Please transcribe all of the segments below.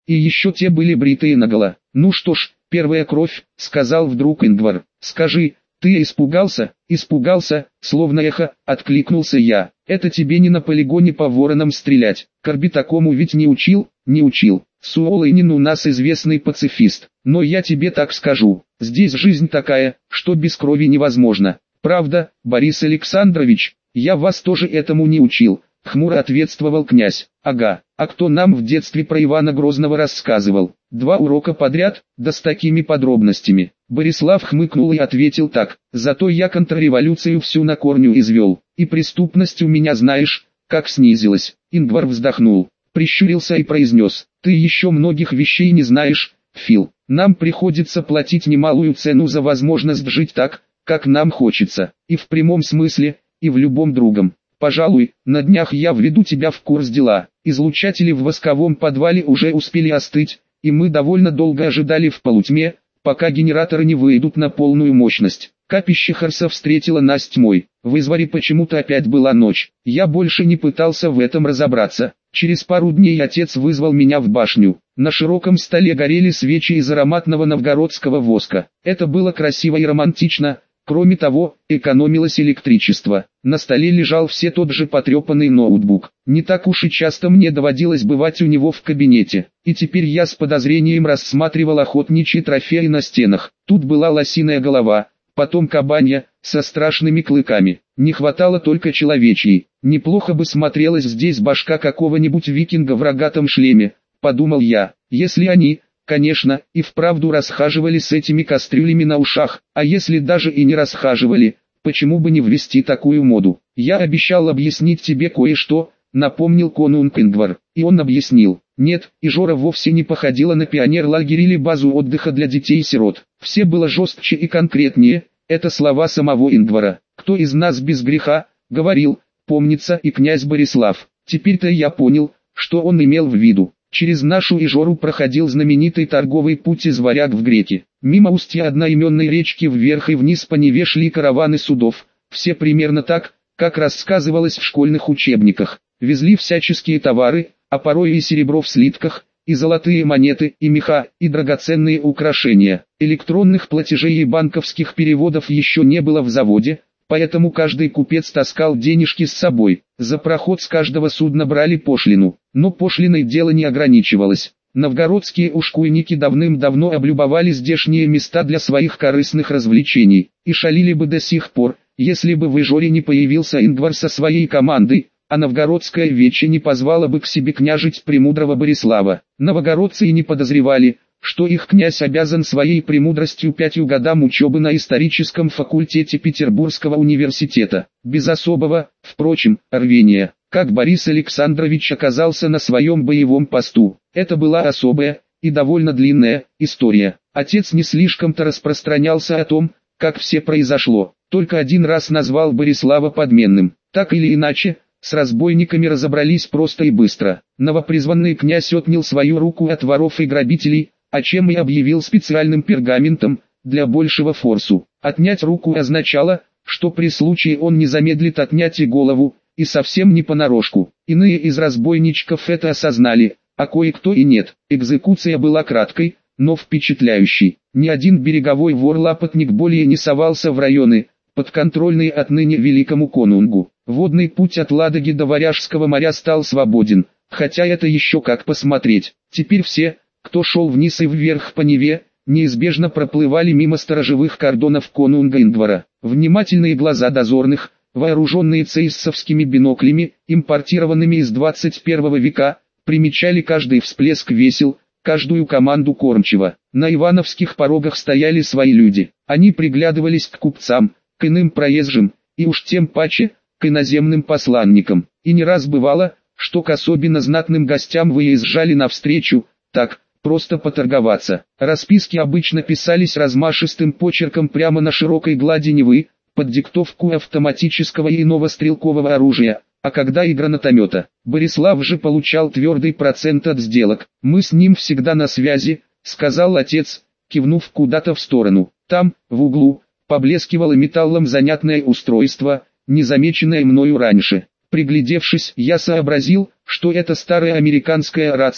И еще те были бритые наголо. «Ну что ж, первая кровь», — сказал вдруг Ингвар. «Скажи, ты испугался?» «Испугался», — словно эхо, откликнулся я. «Это тебе не на полигоне по воронам стрелять. Корби такому ведь не учил?» «Не учил. Суолайнин у нас известный пацифист. Но я тебе так скажу, здесь жизнь такая, что без крови невозможно. Правда, Борис Александрович, я вас тоже этому не учил», — хмуро ответствовал князь. «Ага, а кто нам в детстве про Ивана Грозного рассказывал? 2 урока подряд, да с такими подробностями». Борислав хмыкнул и ответил так: «Зато я контрреволюцию всю на корню извел, и преступность у меня знаешь, как снизилась». Ингвар вздохнул, прищурился и произнес: «Ты еще многих вещей не знаешь, Фил. Нам приходится платить немалую цену за возможность жить так, как нам хочется, и в прямом смысле, и в любом другом. Пожалуй, на днях я введу тебя в курс дела. Излучатели в восковом подвале уже успели остыть, и мы довольно долго ожидали в полутьме, пока генераторы не выйдут на полную мощность. Капище Харса встретило нас тьмой. В Изваре почему-то опять была ночь. Я больше не пытался в этом разобраться. Через пару дней отец вызвал меня в башню. На широком столе горели свечи из ароматного новгородского воска. Это было красиво и романтично. Кроме того, экономилось электричество. На столе лежал все тот же потрепанный ноутбук. Не так уж и часто мне доводилось бывать у него в кабинете. И теперь я с подозрением рассматривал охотничьи трофеи на стенах. Тут была лосиная голова, потом кабанья, со страшными клыками. Не хватало только человечьей. Неплохо бы смотрелась здесь башка какого-нибудь викинга в рогатом шлеме, подумал я. Если они, конечно, и вправду расхаживали с этими кастрюлями на ушах, а если даже и не расхаживали, почему бы не ввести такую моду? Я обещал объяснить тебе кое-что, напомнил конунг Ингвар, и он объяснил. Нет, Ижора вовсе не походила на пионер-лагерь или базу отдыха для детей-сирот. Все было жестче и конкретнее, это слова самого Ингвара. «Кто из нас без греха?» — говорил, помнится, и князь Борислав. Теперь-то я понял, что он имел в виду. Через нашу Ижору проходил знаменитый торговый путь из Варяг в Греки. Мимо устья одноименной речки вверх и вниз по Неве шли караваны судов. Все примерно так, как рассказывалось в школьных учебниках. Везли всяческие товары, а порой и серебро в слитках, и золотые монеты, и меха, и драгоценные украшения. Электронных платежей и банковских переводов еще не было в заводе, поэтому каждый купец таскал денежки с собой. За проход с каждого судна брали пошлину, но пошлиной дело не ограничивалось. Новгородские ушкуйники давным-давно облюбовали здешние места для своих корыстных развлечений, и шалили бы до сих пор, если бы в Ижоре не появился Ингвар со своей командой, а новгородская вече не позвала бы к себе княжить премудрого Борислава. Новгородцы и не подозревали, что их князь обязан своей премудростью 5 годам учебы на историческом факультете Петербургского университета, без особого, впрочем, рвения. Как Борис Александрович оказался на своем боевом посту, это была особая, и довольно длинная, история. Отец не слишком-то распространялся о том, как все произошло, только один раз назвал Борислава подменным. Так или иначе, с разбойниками разобрались просто и быстро. Новопризванный князь отнял свою руку от воров и грабителей, о чем и объявил специальным пергаментом, для большего форсу. Отнять руку означало, что при случае он не замедлит отнять и голову, и совсем не понарошку. Иные из разбойничков это осознали, а кое-кто и нет. Экзекуция была краткой, но впечатляющей. Ни один береговой вор-лапотник более не совался в районы, подконтрольные отныне великому конунгу. Водный путь от Ладоги до Варяжского моря стал свободен, хотя это еще как посмотреть. Теперь все, кто шел вниз и вверх по Неве, неизбежно проплывали мимо сторожевых кордонов конунга Ингвара. Внимательные глаза дозорных, вооруженные цейссовскими биноклями, импортированными из 21 века, примечали каждый всплеск весел, каждую команду кормчего. На ивановских порогах стояли свои люди. Они приглядывались к купцам, к иным проезжим, и уж тем паче, к иноземным посланникам. И не раз бывало, что к особенно знатным гостям выезжали навстречу, так, просто поторговаться. Расписки обычно писались размашистым почерком прямо на широкой глади Невы, под диктовку автоматического и иного стрелкового оружия, а когда и гранатомета. Борислав же получал твердый процент от сделок. «Мы с ним всегда на связи», — сказал отец, кивнув куда-то в сторону. Там, в углу, поблескивало металлом занятное устройство, незамеченное мною раньше. Приглядевшись, я сообразил, что это старая американская рация,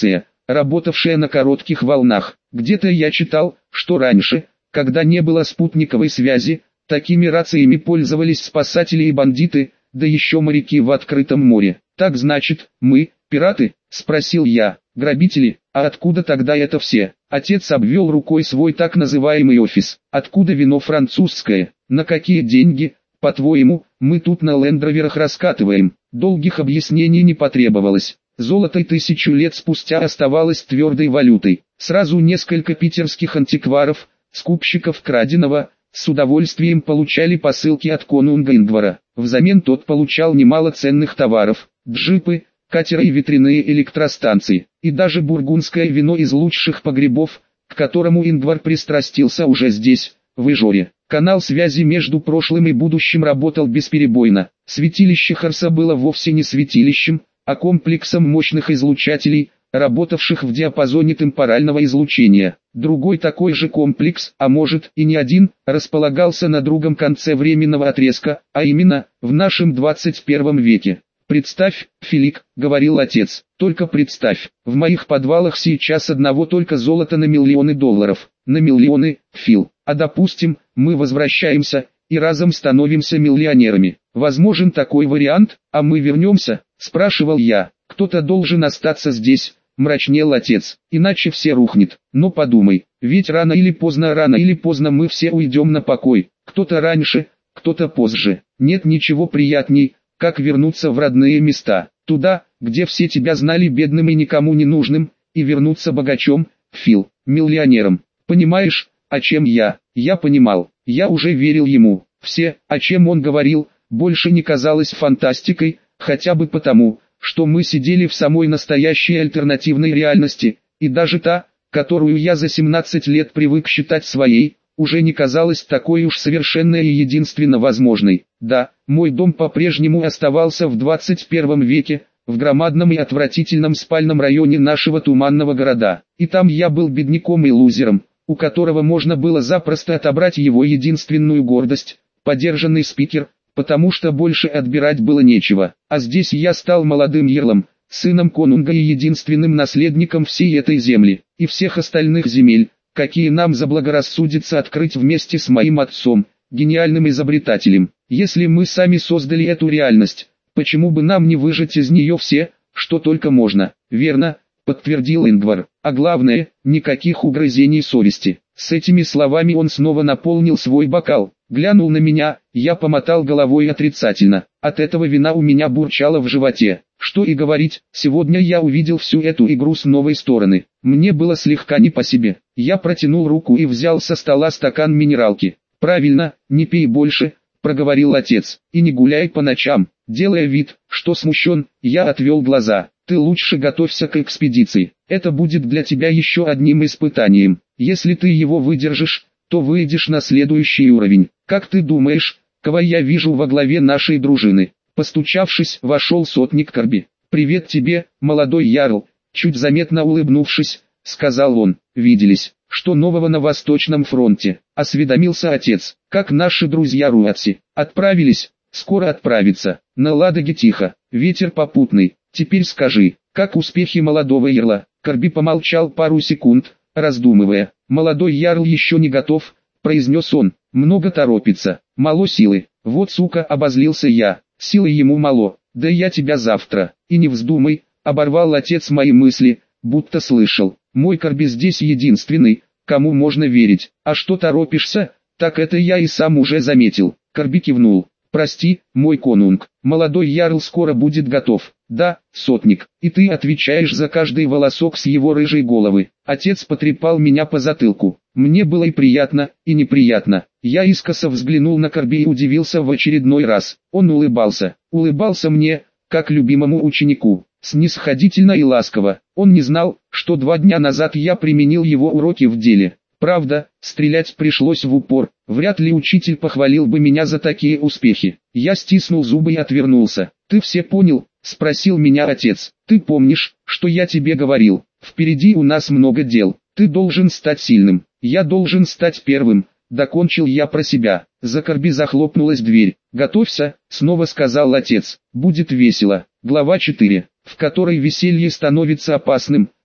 работавшая на коротких волнах. Где-то я читал, что раньше, когда не было спутниковой связи, такими рациями пользовались спасатели и бандиты, да еще моряки в открытом море. Так значит, мы, пираты? Спросил я. Грабители? А откуда тогда это все? Отец обвел рукой свой так называемый офис. Откуда вино французское? На какие деньги? По-твоему, мы тут на лендроверах раскатываем? Долгих объяснений не потребовалось. Золото 1000 лет спустя оставалось твердой валютой. Сразу несколько питерских антикваров, скупщиков краденого, с удовольствием получали посылки от конунга Ингвара. Взамен тот получал немало ценных товаров: джипы, катеры и ветряные электростанции, и даже бургундское вино из лучших погребов, к которому Ингвар пристрастился уже здесь, в Ижоре. Канал связи между прошлым и будущим работал бесперебойно. Святилище Харса было вовсе не святилищем, а комплексом мощных излучателей, работавших в диапазоне темпорального излучения. Другой такой же комплекс, а может и не один, располагался на другом конце временного отрезка, а именно, в нашем 21 веке. «Представь, Филик», — говорил отец, — «только представь, в моих подвалах сейчас одного только золота на миллионы долларов». На миллионы, Фил. А допустим, мы возвращаемся, и разом становимся миллионерами. Возможен такой вариант, а мы вернемся, спрашивал я. Кто-то должен остаться здесь, мрачнел отец, иначе все рухнет. Но подумай, ведь рано или поздно мы все уйдем на покой. Кто-то раньше, кто-то позже. Нет ничего приятней, как вернуться в родные места. Туда, где все тебя знали бедным и никому не нужным, и вернуться богачом, Фил, миллионером. Понимаешь, о чем я? Я понимал, я уже верил ему. Все, о чем он говорил, больше не казалось фантастикой, хотя бы потому, что мы сидели в самой настоящей альтернативной реальности, и даже та, которую я за 17 лет привык считать своей, уже не казалась такой уж совершенной и единственно возможной. Да, мой дом по-прежнему оставался в 21 веке, в громадном и отвратительном спальном районе нашего туманного города. И там я был бедняком и лузером, у которого можно было запросто отобрать его единственную гордость, подержанный спикер, потому что больше отбирать было нечего. А здесь я стал молодым ярлом, сыном конунга и единственным наследником всей этой земли, и всех остальных земель, какие нам заблагорассудится открыть вместе с моим отцом, гениальным изобретателем. Если мы сами создали эту реальность, почему бы нам не выжать из нее все, что только можно? Верно, подтвердил Ингвар. А главное, никаких угрызений совести. С этими словами он снова наполнил свой бокал, глянул на меня, я помотал головой отрицательно. От этого вина у меня бурчало в животе. Что и говорить, сегодня я увидел всю эту игру с новой стороны. Мне было слегка не по себе. Я протянул руку и взял со стола стакан минералки. «Правильно, не пей больше», — проговорил отец, — «и не гуляй по ночам». Делая вид, что смущен, я отвел глаза. «Ты лучше готовься к экспедиции. Это будет для тебя еще одним испытанием. Если ты его выдержишь, то выйдешь на следующий уровень. Как ты думаешь, кого я вижу во главе нашей дружины?» Постучавшись, вошел сотник Корби. «Привет тебе, молодой ярл», чуть заметно улыбнувшись, сказал он. «Виделись. Что нового на Восточном фронте?» Осведомился отец. «Как наши друзья Руатси? Отправились?» «Скоро отправиться. На Ладоге тихо, ветер попутный. Теперь скажи, как успехи молодого ярла?» Корби помолчал пару секунд, раздумывая. «Молодой ярл еще не готов», произнес он. «Много торопится. Мало силы». «Вот сука», обозлился я. «Силы ему мало. Да я тебя завтра». «И не вздумай», оборвал отец мои мысли, будто слышал. «Мой Корби здесь единственный, кому можно верить». «А что торопишься?» «Так это я и сам уже заметил». Корби кивнул. «Прости, мой конунг, молодой ярл скоро будет готов». «Да, сотник, и ты отвечаешь за каждый волосок с его рыжей головы». Отец потрепал меня по затылку. Мне было и приятно, и неприятно. Я искоса взглянул на Корби и удивился в очередной раз. Он улыбался. Улыбался мне, как любимому ученику, снисходительно и ласково. Он не знал, что 2 дня назад я применил его уроки в деле. Правда, стрелять пришлось в упор. Вряд ли учитель похвалил бы меня за такие успехи. Я стиснул зубы и отвернулся. «Ты все понял?» — спросил меня отец. «Ты помнишь, что я тебе говорил? Впереди у нас много дел. Ты должен стать сильным. Я должен стать первым». Докончил я про себя. За Корби захлопнулась дверь. «Готовься», — снова сказал отец. «Будет весело». Глава 4, в которой веселье становится опасным,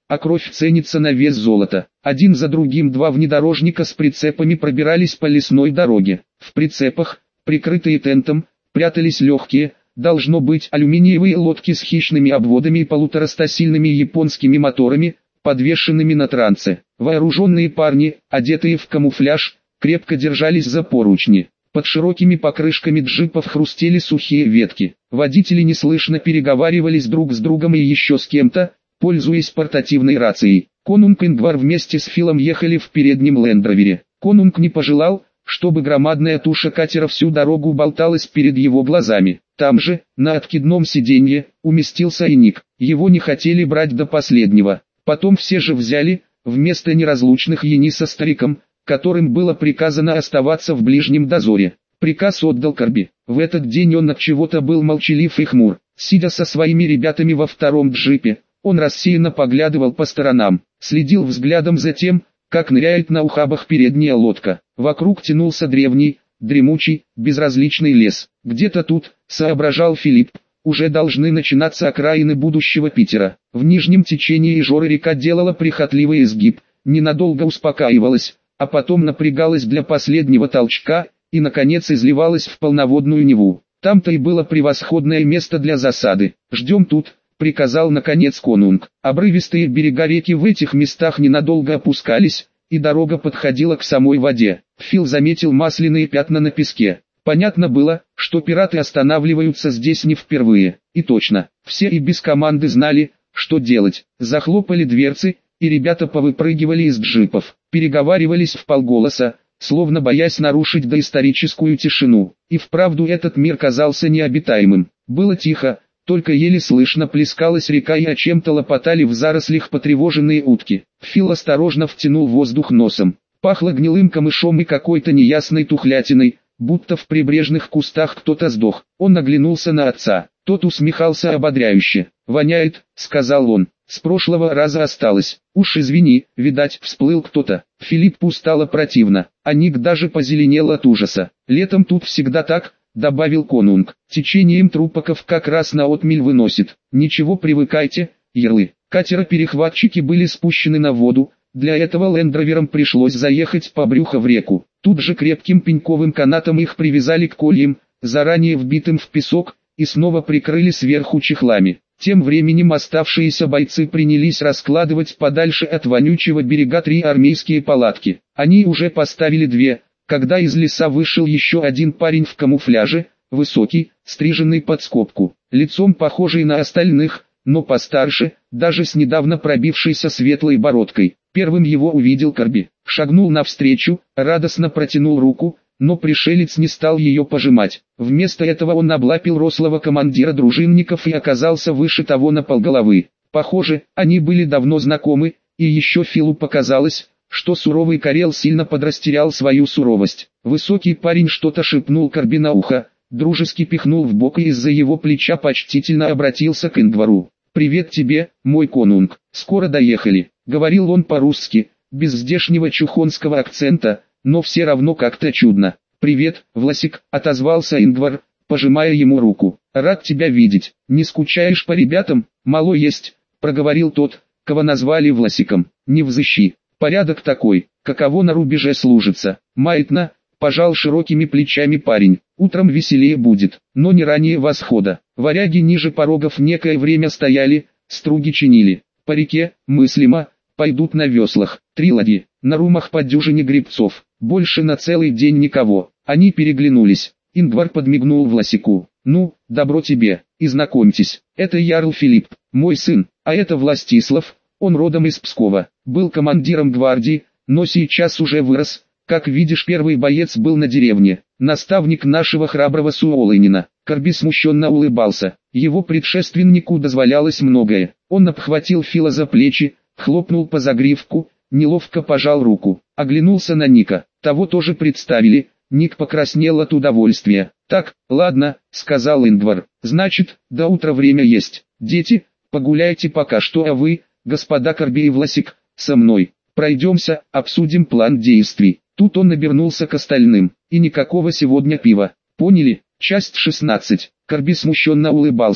а кровь ценится на вес золота. Один за другим два внедорожника с прицепами пробирались по лесной дороге. В прицепах, прикрытые тентом, прятались легкие, должно быть, алюминиевые лодки с хищными обводами и 1,5-стасильными японскими моторами, подвешенными на трансе. Вооруженные парни, одетые в камуфляж, крепко держались за поручни. Под широкими покрышками джипов хрустели сухие ветки. Водители неслышно переговаривались друг с другом и еще с кем-то, пользуясь портативной рацией. Конунг и Ингвар вместе с Филом ехали в переднем лендровере. Конунг не пожелал, чтобы громадная туша катера всю дорогу болталась перед его глазами. Там же, на откидном сиденье, уместился и Ник. Его не хотели брать до последнего. Потом все же взяли, вместо неразлучных Яни со стариком, которым было приказано оставаться в ближнем дозоре. Приказ отдал Корби. В этот день он от чего-то был молчалив и хмур. Сидя со своими ребятами во втором джипе, он рассеянно поглядывал по сторонам, следил взглядом за тем, как ныряет на ухабах передняя лодка. Вокруг тянулся древний, дремучий, безразличный лес. Где-то тут, соображал Филипп, уже должны начинаться окраины будущего Питера. В нижнем течении Ижоры река делала прихотливый изгиб, ненадолго успокаивалась, а потом напрягалась для последнего толчка, и наконец изливалась в полноводную Неву. Там-то и было превосходное место для засады. «Ждем тут», — приказал наконец Конунг. Обрывистые берега реки в этих местах ненадолго опускались, и дорога подходила к самой воде. Фил заметил масляные пятна на песке. Понятно было, что пираты останавливаются здесь не впервые. И точно, все и без команды знали, что делать. Захлопали дверцы, и ребята повыпрыгивали из джипов, переговаривались вполголоса, словно боясь нарушить доисторическую тишину. И вправду этот мир казался необитаемым. Было тихо, только еле слышно плескалась река и о чем-то лопотали в зарослях потревоженные утки. Фил осторожно втянул воздух носом. Пахло гнилым камышом и какой-то неясной тухлятиной, будто в прибрежных кустах кто-то сдох. Он оглянулся на отца. Тот усмехался ободряюще. «Воняет», — сказал он. «С прошлого раза осталось. Уж извини, видать, всплыл кто-то». Филиппу стало противно, а Ник даже позеленел от ужаса. «Летом тут всегда так», — добавил Конунг. «Течением трупаков как раз на отмель выносит. Ничего, привыкайте, ярлы». Катера-перехватчики были спущены на воду, для этого лендроверам пришлось заехать по брюхо в реку. Тут же крепким пеньковым канатом их привязали к кольям, заранее вбитым в песок, и снова прикрыли сверху чехлами. Тем временем оставшиеся бойцы принялись раскладывать подальше от вонючего берега 3 армейские палатки. Они уже поставили 2, когда из леса вышел еще один парень в камуфляже, высокий, стриженный под скобку, лицом похожий на остальных, но постарше, даже с недавно пробившейся светлой бородкой. Первым его увидел Корби, шагнул навстречу, радостно протянул руку, но пришелец не стал ее пожимать. Вместо этого он облапил рослого командира дружинников и оказался выше того на полголовы. Похоже, они были давно знакомы, и еще Филу показалось, что суровый Карел сильно подрастерял свою суровость. Высокий парень что-то шепнул Корби на ухо, дружески пихнул в бок и из-за его плеча почтительно обратился к Ингвару. «Привет тебе, мой Конунг, скоро доехали», — говорил он по-русски, без здешнего чухонского акцента, но все равно как-то чудно. «Привет, Власик», — отозвался Ингвар, пожимая ему руку. «Рад тебя видеть. Не скучаешь по ребятам?» «Мало есть», — проговорил тот, кого назвали Власиком. «Не взыщи. Порядок такой, каково на рубеже служится». «Маятно», — пожал широкими плечами парень. «Утром веселее будет, но не ранее восхода». Варяги ниже порогов некое время стояли, струги чинили. По реке, мыслимо, пойдут на веслах. 3 ладьи, на румах по дюжине гребцов. Больше на целый день никого. Они переглянулись. Ингвар подмигнул Власику. «Ну, добро тебе, и знакомьтесь, это ярл Филипп, мой сын, а это Властислав, он родом из Пскова, был командиром гвардии, но сейчас уже вырос, как видишь, первый боец был на деревне, наставник нашего храброго Суолынина». Корби смущенно улыбался, его предшественнику дозволялось многое. Он обхватил Фила за плечи, хлопнул по загривку, неловко пожал руку, оглянулся на Ника, того тоже представили. Ник покраснел от удовольствия. «Так, ладно», — сказал Ингвар, — «значит, до утра время есть. Дети, погуляйте пока что, а вы, господа Корби и Власик, со мной. Пройдемся, обсудим план действий». Тут он обернулся к остальным. «И никакого сегодня пива. Поняли?» Часть 16. Корби смущенно улыбался.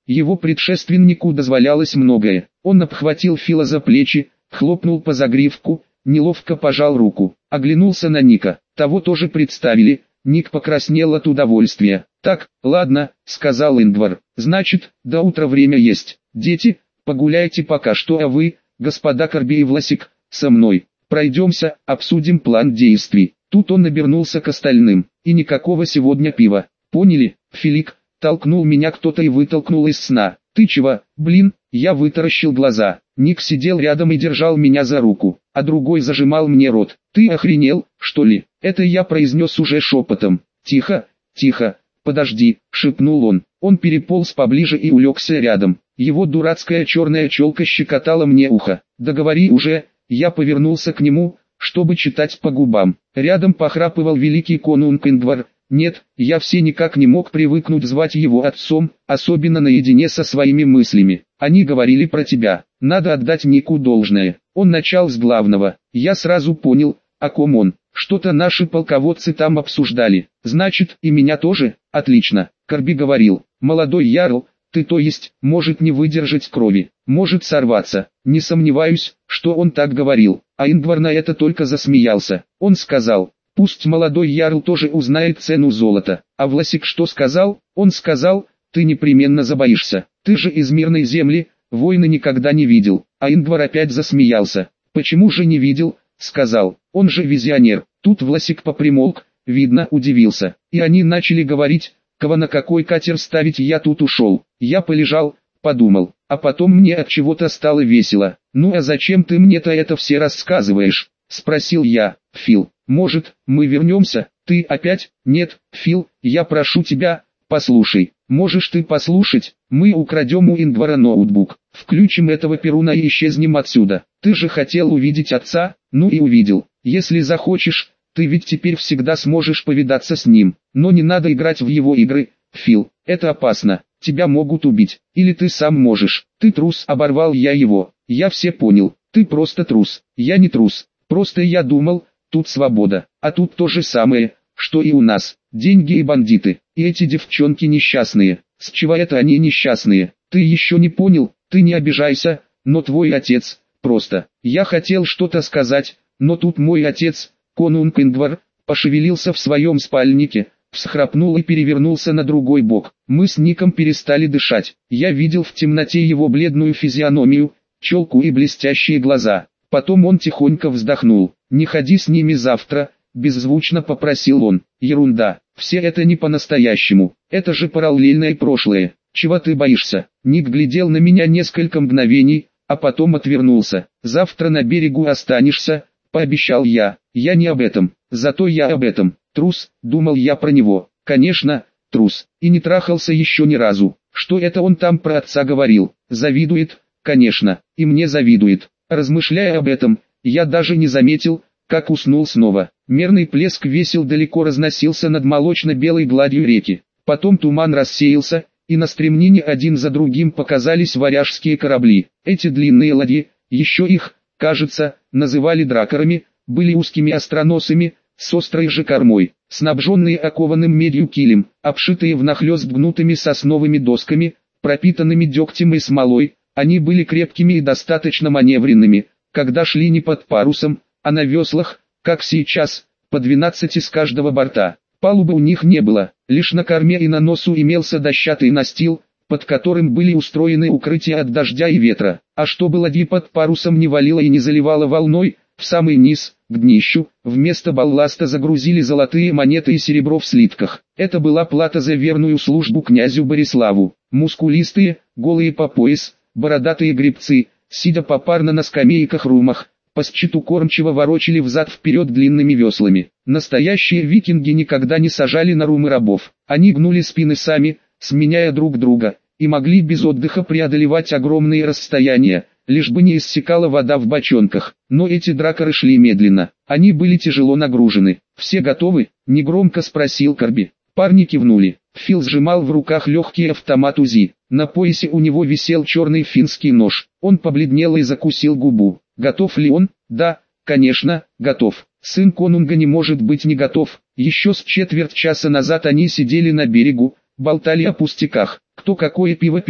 Его предшественнику дозволялось многое. Он обхватил Фила за плечи, хлопнул по загривку, неловко пожал руку, оглянулся на Ника. Того тоже представили. Ник покраснел от удовольствия. «Так, ладно», — сказал Ингвар. «Значит, до утра время есть. Дети, погуляйте пока что, а вы, господа Корби и Власик, со мной. Пройдемся, обсудим план действий». Тут он обернулся к остальным. «И никакого сегодня пива. Поняли, Филик?» Толкнул меня кто-то и вытолкнул из сна. «Ты чего, блин?» Я вытаращил глаза. Ник сидел рядом и держал меня за руку, а другой зажимал мне рот. «Ты охренел, что ли?» Это я произнес уже шепотом. «Тихо, тихо, подожди», — шепнул он. Он переполз поближе и улегся рядом. Его дурацкая черная челка щекотала мне ухо. «Да говори уже», я повернулся к нему, чтобы читать по губам. Рядом похрапывал великий конунг Ингвар. Нет, я все никак не мог привыкнуть звать его отцом, особенно наедине со своими мыслями. Они говорили про тебя. Надо отдать Нику должное. Он начал с главного. Я сразу понял, о ком он. Что-то наши полководцы там обсуждали. Значит, и меня тоже? Отлично. Корби говорил. Молодой ярл, ты то есть, может не выдержать крови, может сорваться. Не сомневаюсь, что он так говорил. А Ингвар на это только засмеялся. Он сказал: пусть молодой ярл тоже узнает цену золота. А Власик что сказал? Он сказал: ты непременно забоишься. Ты же из мирной земли, войны никогда не видел. А Ингвар опять засмеялся. Почему же не видел? Сказал. Он же визионер. Тут Власик попримолк, видно, удивился. И они начали говорить, кого на какой катер ставить. Я тут ушел. Я полежал, подумал. А потом мне от чего-то стало весело. Ну а зачем ты мне-то это все рассказываешь? Спросил я. Фил, может, мы вернемся? Ты опять? Нет, Фил, я прошу тебя, послушай. Можешь ты послушать? Мы украдем у Ингвара ноутбук, включим этого Перуна и исчезнем отсюда. Ты же хотел увидеть отца, ну и увидел. Если захочешь, ты ведь теперь всегда сможешь повидаться с ним. Но не надо играть в его игры, Фил, это опасно. Тебя могут убить, или ты сам можешь. Ты трус, оборвал я его. Я все понял, ты просто трус. Я не трус, просто я думал, тут свобода, а тут то же самое, что и у нас. Деньги и бандиты, и эти девчонки несчастные. С чего это они несчастные? Ты еще не понял, ты не обижайся, но твой отец, просто. Я хотел что-то сказать, но тут мой отец, конунг Ингвар, пошевелился в своем спальнике, всхрапнул и перевернулся на другой бок. Мы с Ником перестали дышать. Я видел в темноте его бледную физиономию, челку и блестящие глаза. Потом он тихонько вздохнул. «Не ходи с ними завтра», — беззвучно попросил он. «Ерунда, все это не по-настоящему, это же параллельное прошлое. Чего ты боишься?» Ник глядел на меня несколько мгновений, а потом отвернулся. «Завтра на берегу останешься», — пообещал я. «Я не об этом, зато я об этом. Трус», — думал я про него. «Конечно, трус, и не трахался еще ни разу. Что это он там про отца говорил? Завидует?» «Конечно, и мне завидует». Размышляя об этом, я даже не заметил, как уснул снова. Мерный плеск весел далеко разносился над молочно-белой гладью реки. Потом туман рассеялся, и на стремнине один за другим показались варяжские корабли. Эти длинные ладьи, еще их, кажется, называли дракарами, были узкими остроносыми, с острой же кормой, снабженные окованным медью килем, обшитые внахлёст гнутыми сосновыми досками, пропитанными дегтем и смолой. Они были крепкими и достаточно маневренными, когда шли не под парусом, а на веслах, как сейчас, по 12 с каждого борта. Палубы у них не было, лишь на корме и на носу имелся дощатый настил, под которым были устроены укрытия от дождя и ветра. А чтобы ладьи под парусом не валило и не заливало волной, в самый низ, к днищу, вместо балласта загрузили золотые монеты и серебро в слитках. Это была плата за верную службу князю Бориславу. Мускулистые, голые по пояс, бородатые гребцы, сидя попарно на скамейках-румах, по счету кормчиво ворочали взад-вперед длинными веслами. Настоящие викинги никогда не сажали на румы рабов. Они гнули спины сами, сменяя друг друга, и могли без отдыха преодолевать огромные расстояния, лишь бы не иссякала вода в бочонках. Но эти дракары шли медленно, они были тяжело нагружены. «Все готовы?» — негромко спросил Корби. Парни кивнули. Фил сжимал в руках легкий автомат УЗИ. На поясе у него висел черный финский нож. Он побледнел и закусил губу. Готов ли он? Да, конечно, готов. Сын конунга не может быть не готов. Еще с четверть часа назад они сидели на берегу, болтали о пустяках. Кто какое пиво пил,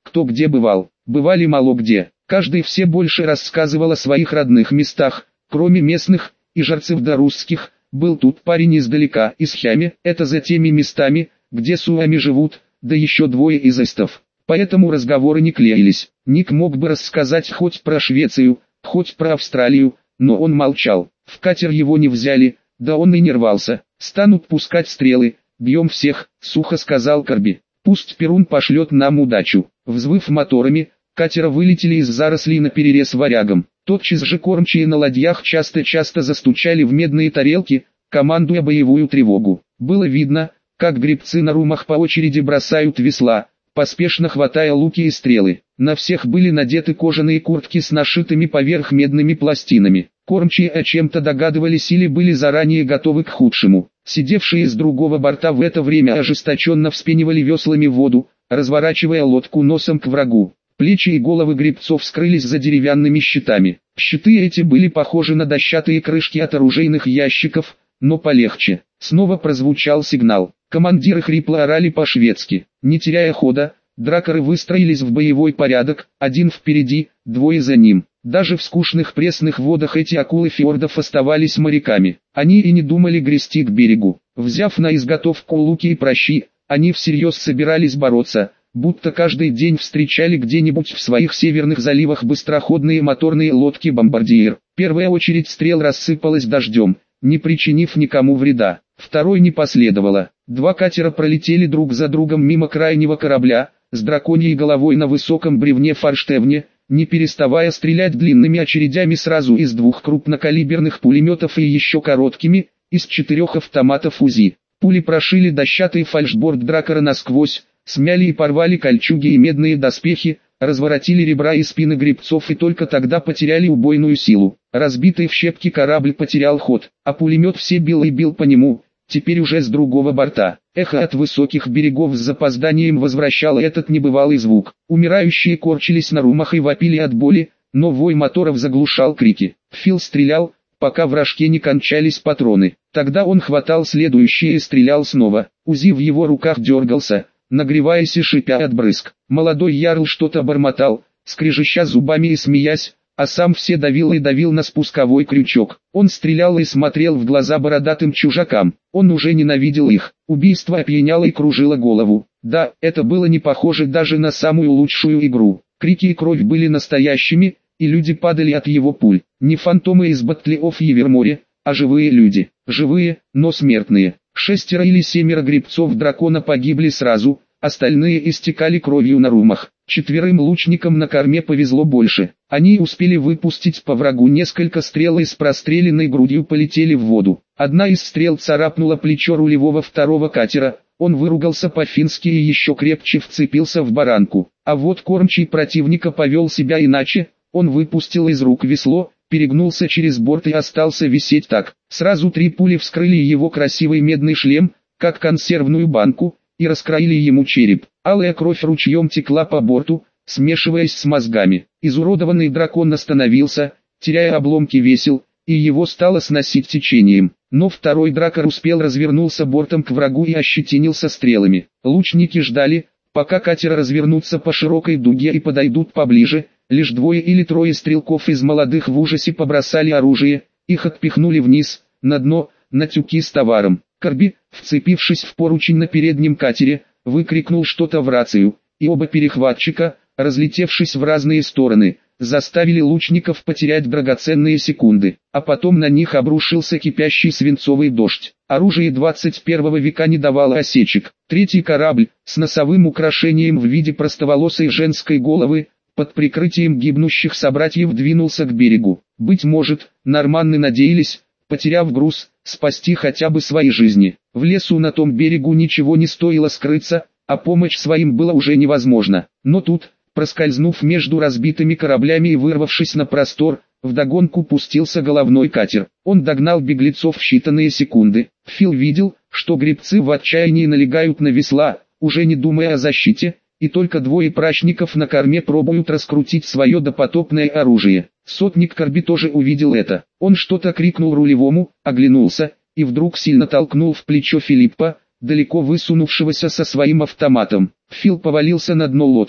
кто где бывал. Бывали мало где. Каждый все больше рассказывал о своих родных местах, кроме местных, и жарцев да русских. Был тут парень издалека, из Хями, это за теми местами, где суами живут, да еще двое из эстов. Поэтому разговоры не клеились. Ник мог бы рассказать хоть про Швецию, хоть про Австралию, но он молчал. В катер его не взяли, да он и не рвался. «Станут пускать стрелы, бьем всех», — сухо сказал Корби. «Пусть Перун пошлет нам удачу». Взвыв моторами, катера вылетели из зарослей наперерез варягам. Тотчас же кормчие на ладьях часто-часто застучали в медные тарелки, командуя боевую тревогу. Было видно, как гребцы на румах по очереди бросают весла, поспешно хватая луки и стрелы. На всех были надеты кожаные куртки с нашитыми поверх медными пластинами. Кормчие о чем-то догадывались или были заранее готовы к худшему. Сидевшие с другого борта в это время ожесточенно вспенивали веслами в воду, разворачивая лодку носом к врагу. Плечи и головы гребцов скрылись за деревянными щитами. Щиты эти были похожи на дощатые крышки от оружейных ящиков, но полегче. Снова прозвучал сигнал. Командиры хрипло орали по-шведски. Не теряя хода, дракары выстроились в боевой порядок, один впереди, двое за ним. Даже в скучных пресных водах эти акулы фьордов оставались моряками. Они и не думали грести к берегу. Взяв на изготовку луки и пращи, они всерьез собирались бороться, будто каждый день встречали где-нибудь в своих северных заливах быстроходные моторные лодки-бомбардир. Первая очередь стрел рассыпалась дождем, не причинив никому вреда. Второй не последовало. Два катера пролетели друг за другом мимо крайнего корабля, с драконьей головой на высоком бревне форштевне, не переставая стрелять длинными очередями сразу из двух крупнокалиберных пулеметов и еще короткими, из 4 автоматов УЗИ. Пули прошили дощатый фальшборд дракара насквозь, смяли и порвали кольчуги и медные доспехи, разворотили ребра и спины гребцов и только тогда потеряли убойную силу. Разбитый в щепки корабль потерял ход, а пулемет все бил и бил по нему, теперь уже с другого борта. Эхо от высоких берегов с запозданием возвращало этот небывалый звук. Умирающие корчились на румах и вопили от боли, но вой моторов заглушал крики. Фил стрелял, пока в рожке не кончались патроны. Тогда он хватал следующие и стрелял снова. УЗИ в его руках дергался, нагреваясь и шипя от брызг. Молодой ярл что-то бормотал, скрежеща зубами и смеясь, а сам все давил и давил на спусковой крючок. Он стрелял и смотрел в глаза бородатым чужакам. Он уже ненавидел их. Убийство опьяняло и кружило голову. Да, это было не похоже даже на самую лучшую игру. Крики и кровь были настоящими, и люди падали от его пуль. Не фантомы из батлеов Еверморе, а живые люди. Живые, но смертные. 6 или 7 гребцов дракона погибли сразу, остальные истекали кровью на румах. 4 лучникам на корме повезло больше. Они успели выпустить по врагу несколько стрел и с простреленной грудью полетели в воду. Одна из стрел царапнула плечо рулевого второго катера, он выругался по-фински и еще крепче вцепился в баранку. А вот кормчий противника повел себя иначе, он выпустил из рук весло, перегнулся через борт и остался висеть так. Сразу 3 пули вскрыли его красивый медный шлем, как консервную банку, и раскроили ему череп. Алая кровь ручьем текла по борту, смешиваясь с мозгами. Изуродованный дракон остановился, теряя обломки весел, и его стало сносить течением. Но второй дракар успел развернулся бортом к врагу и ощетинился стрелами. Лучники ждали, пока катер развернутся по широкой дуге и подойдут поближе. Лишь 2 или 3 стрелков из молодых в ужасе побросали оружие, их отпихнули вниз, на дно, на тюки с товаром. Корби, вцепившись в поручень на переднем катере, выкрикнул что-то в рацию, и оба перехватчика, разлетевшись в разные стороны, заставили лучников потерять драгоценные секунды, а потом на них обрушился кипящий свинцовый дождь. Оружие 21 века не давало осечек. 3-й корабль, с носовым украшением в виде простоволосой женской головы, под прикрытием гибнущих собратьев двинулся к берегу. Быть может, норманны надеялись, потеряв груз, спасти хотя бы свои жизни. В лесу на том берегу ничего не стоило скрыться, а помочь своим было уже невозможно. Но тут, проскользнув между разбитыми кораблями и вырвавшись на простор, вдогонку пустился головной катер. Он догнал беглецов в считанные секунды. Фил видел, что гребцы в отчаянии налегают на весла, уже не думая о защите, и только 2 прачников на корме пробуют раскрутить свое допотопное оружие. Сотник Корби тоже увидел это. Он что-то крикнул рулевому, оглянулся, и вдруг сильно толкнул в плечо Филиппа, далеко высунувшегося со своим автоматом. Фил повалился на дно лодки,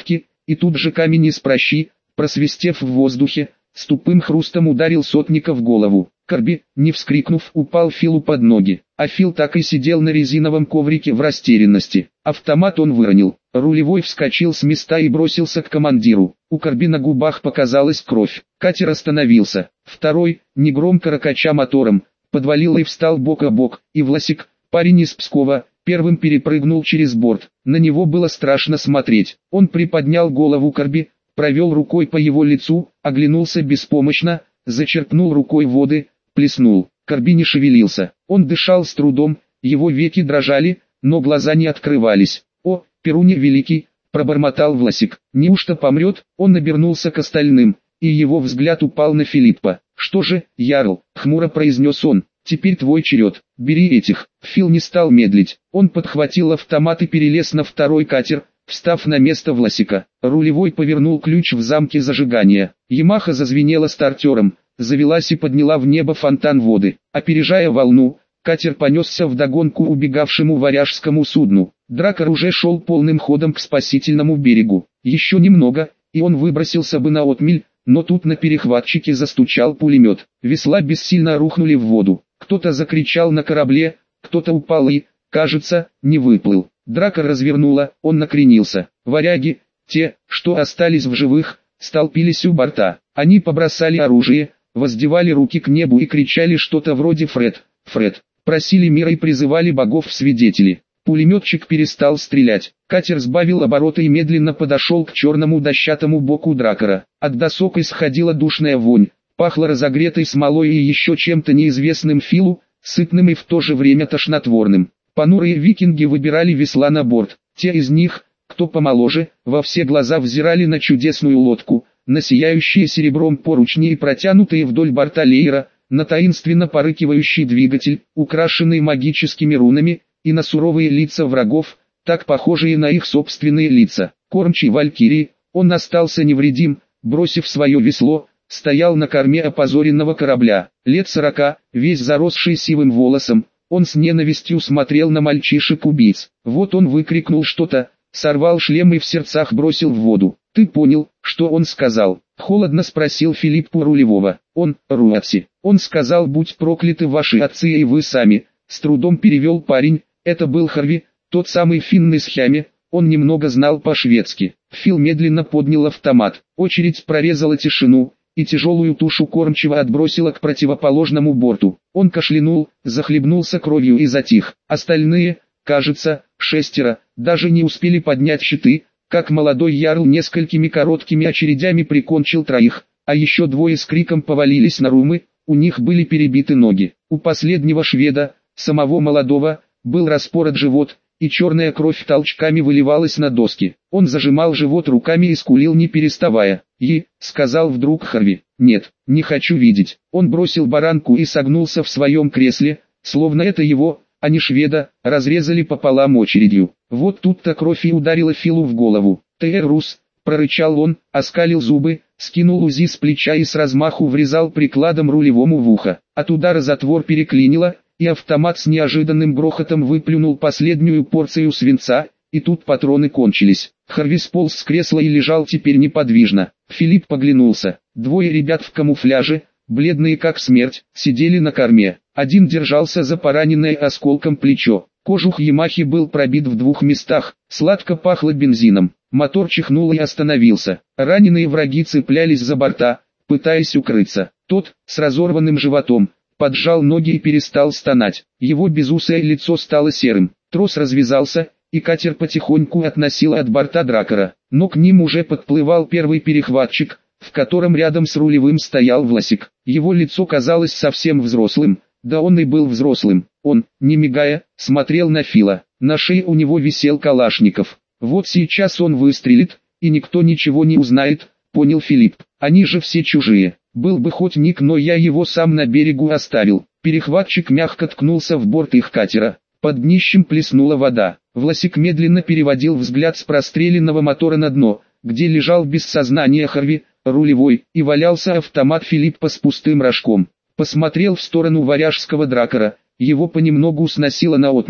и тут же камень из пращи, просвистев в воздухе, с тупым хрустом ударил сотника в голову. Корби, не вскрикнув, упал Филу под ноги, а Фил так и сидел на резиновом коврике в растерянности. Автомат он выронил. Рулевой вскочил с места и бросился к командиру. У Корби на губах показалась кровь. Катер остановился. Второй, негромко рокоча мотором, подвалил и встал бок о бок, и Власик, парень из Пскова, первым перепрыгнул через борт. На него было страшно смотреть. Он приподнял голову Корби, провел рукой по его лицу, оглянулся беспомощно, зачерпнул рукой воды, плеснул. Корби не шевелился. Он дышал с трудом, его веки дрожали, но глаза не открывались. «О, Перуне Великий!» – пробормотал Власик. «Неужто помрет?» Он обернулся к остальным, и его взгляд упал на Филиппа. «Что же, Ярл?» – хмуро произнес он. «Теперь твой черед. Бери этих». Фил не стал медлить. Он подхватил автомат и перелез на второй катер, встав на место Власика. Рулевой повернул ключ в замке зажигания. Ямаха зазвенела стартером, завелась и подняла в небо фонтан воды. Опережая волну, катер понесся вдогонку убегавшему варяжскому судну. Дракар уже шел полным ходом к спасительному берегу. Еще немного, и он выбросился бы на отмель, но тут на перехватчике застучал пулемет. Весла бессильно рухнули в воду. Кто-то закричал на корабле, кто-то упал и, кажется, не выплыл. Дракар развернула, он накренился. Варяги, те, что остались в живых, столпились у борта. Они побросали оружие, воздевали руки к небу и кричали что-то вроде «Фред, Фред», просили мира и призывали богов в свидетели. Пулеметчик перестал стрелять. Катер сбавил обороты и медленно подошел к черному дощатому боку Дракара. От досок исходила душная вонь, пахло разогретой смолой и еще чем-то неизвестным Филу, сытным и в то же время тошнотворным. Понурые викинги выбирали весла на борт. Те из них, кто помоложе, во все глаза взирали на чудесную лодку, на сияющие серебром поручни и протянутые вдоль борта леера, на таинственно порыкивающий двигатель, украшенный магическими рунами, и на суровые лица врагов, так похожие на их собственные лица. Кормчий Валькирии, он остался невредим, бросив свое весло, стоял на корме опозоренного корабля. Лет 40, весь заросший сивым волосом, он с ненавистью смотрел на мальчишек-убийц. Вот он выкрикнул что-то, сорвал шлем и в сердцах бросил в воду. «Ты понял, что он сказал?» — холодно спросил Филипп у рулевого. «Он, Руатси, он сказал: будь прокляты ваши отцы и вы сами», — с трудом перевел парень. Это был Харви, тот самый финн из Хяме, он немного знал по-шведски. Фил медленно поднял автомат. Очередь прорезала тишину, и тяжелую тушу кормчего отбросила к противоположному борту. Он кашлянул, захлебнулся кровью и затих. Остальные, кажется, 6, даже не успели поднять щиты, как молодой ярл несколькими короткими очередями прикончил 3, а еще 2 с криком повалились на румы, у них были перебиты ноги. У последнего шведа, самого молодого, был распорот живот, и черная кровь толчками выливалась на доски. Он зажимал живот руками и скулил не переставая. Сказал вдруг Харви, «Нет, не хочу видеть». Он бросил баранку и согнулся в своем кресле, словно это его, а не шведа, разрезали пополам очередью. Вот тут-то кровь и ударила Филу в голову. «Рус», прорычал он, оскалил зубы, скинул УЗИ с плеча и с размаху врезал прикладом рулевому в ухо. От удара затвор переклинило, и автомат с неожиданным грохотом выплюнул последнюю порцию свинца, и тут патроны кончились. Харви сполз с кресла и лежал теперь неподвижно. Филипп поглянулся. 2 ребят в камуфляже, бледные как смерть, сидели на корме. Один держался за пораненное осколком плечо. Кожух Ямахи был пробит в 2 местах, сладко пахло бензином. Мотор чихнул и остановился. Раненые враги цеплялись за борта, пытаясь укрыться. Тот, с разорванным животом, поджал ноги и перестал стонать. Его безусое лицо стало серым. Трос развязался, и катер потихоньку относил от борта Дракара. Но к ним уже подплывал первый перехватчик, в котором рядом с рулевым стоял Власик. Его лицо казалось совсем взрослым, да он и был взрослым. Он, не мигая, смотрел на Фила. На шее у него висел Калашников. Вот сейчас он выстрелит, и никто ничего не узнает, понял Филипп. Они же все чужие. Был бы хоть ник, но я его сам на берегу оставил. Перехватчик мягко ткнулся в борт их катера. Под днищем плеснула вода. Власик медленно переводил взгляд с простреленного мотора на дно, где лежал без сознания Харви, рулевой, и валялся автомат Филиппа с пустым рожком. Посмотрел в сторону варяжского Дракара, его понемногу сносило на отмель.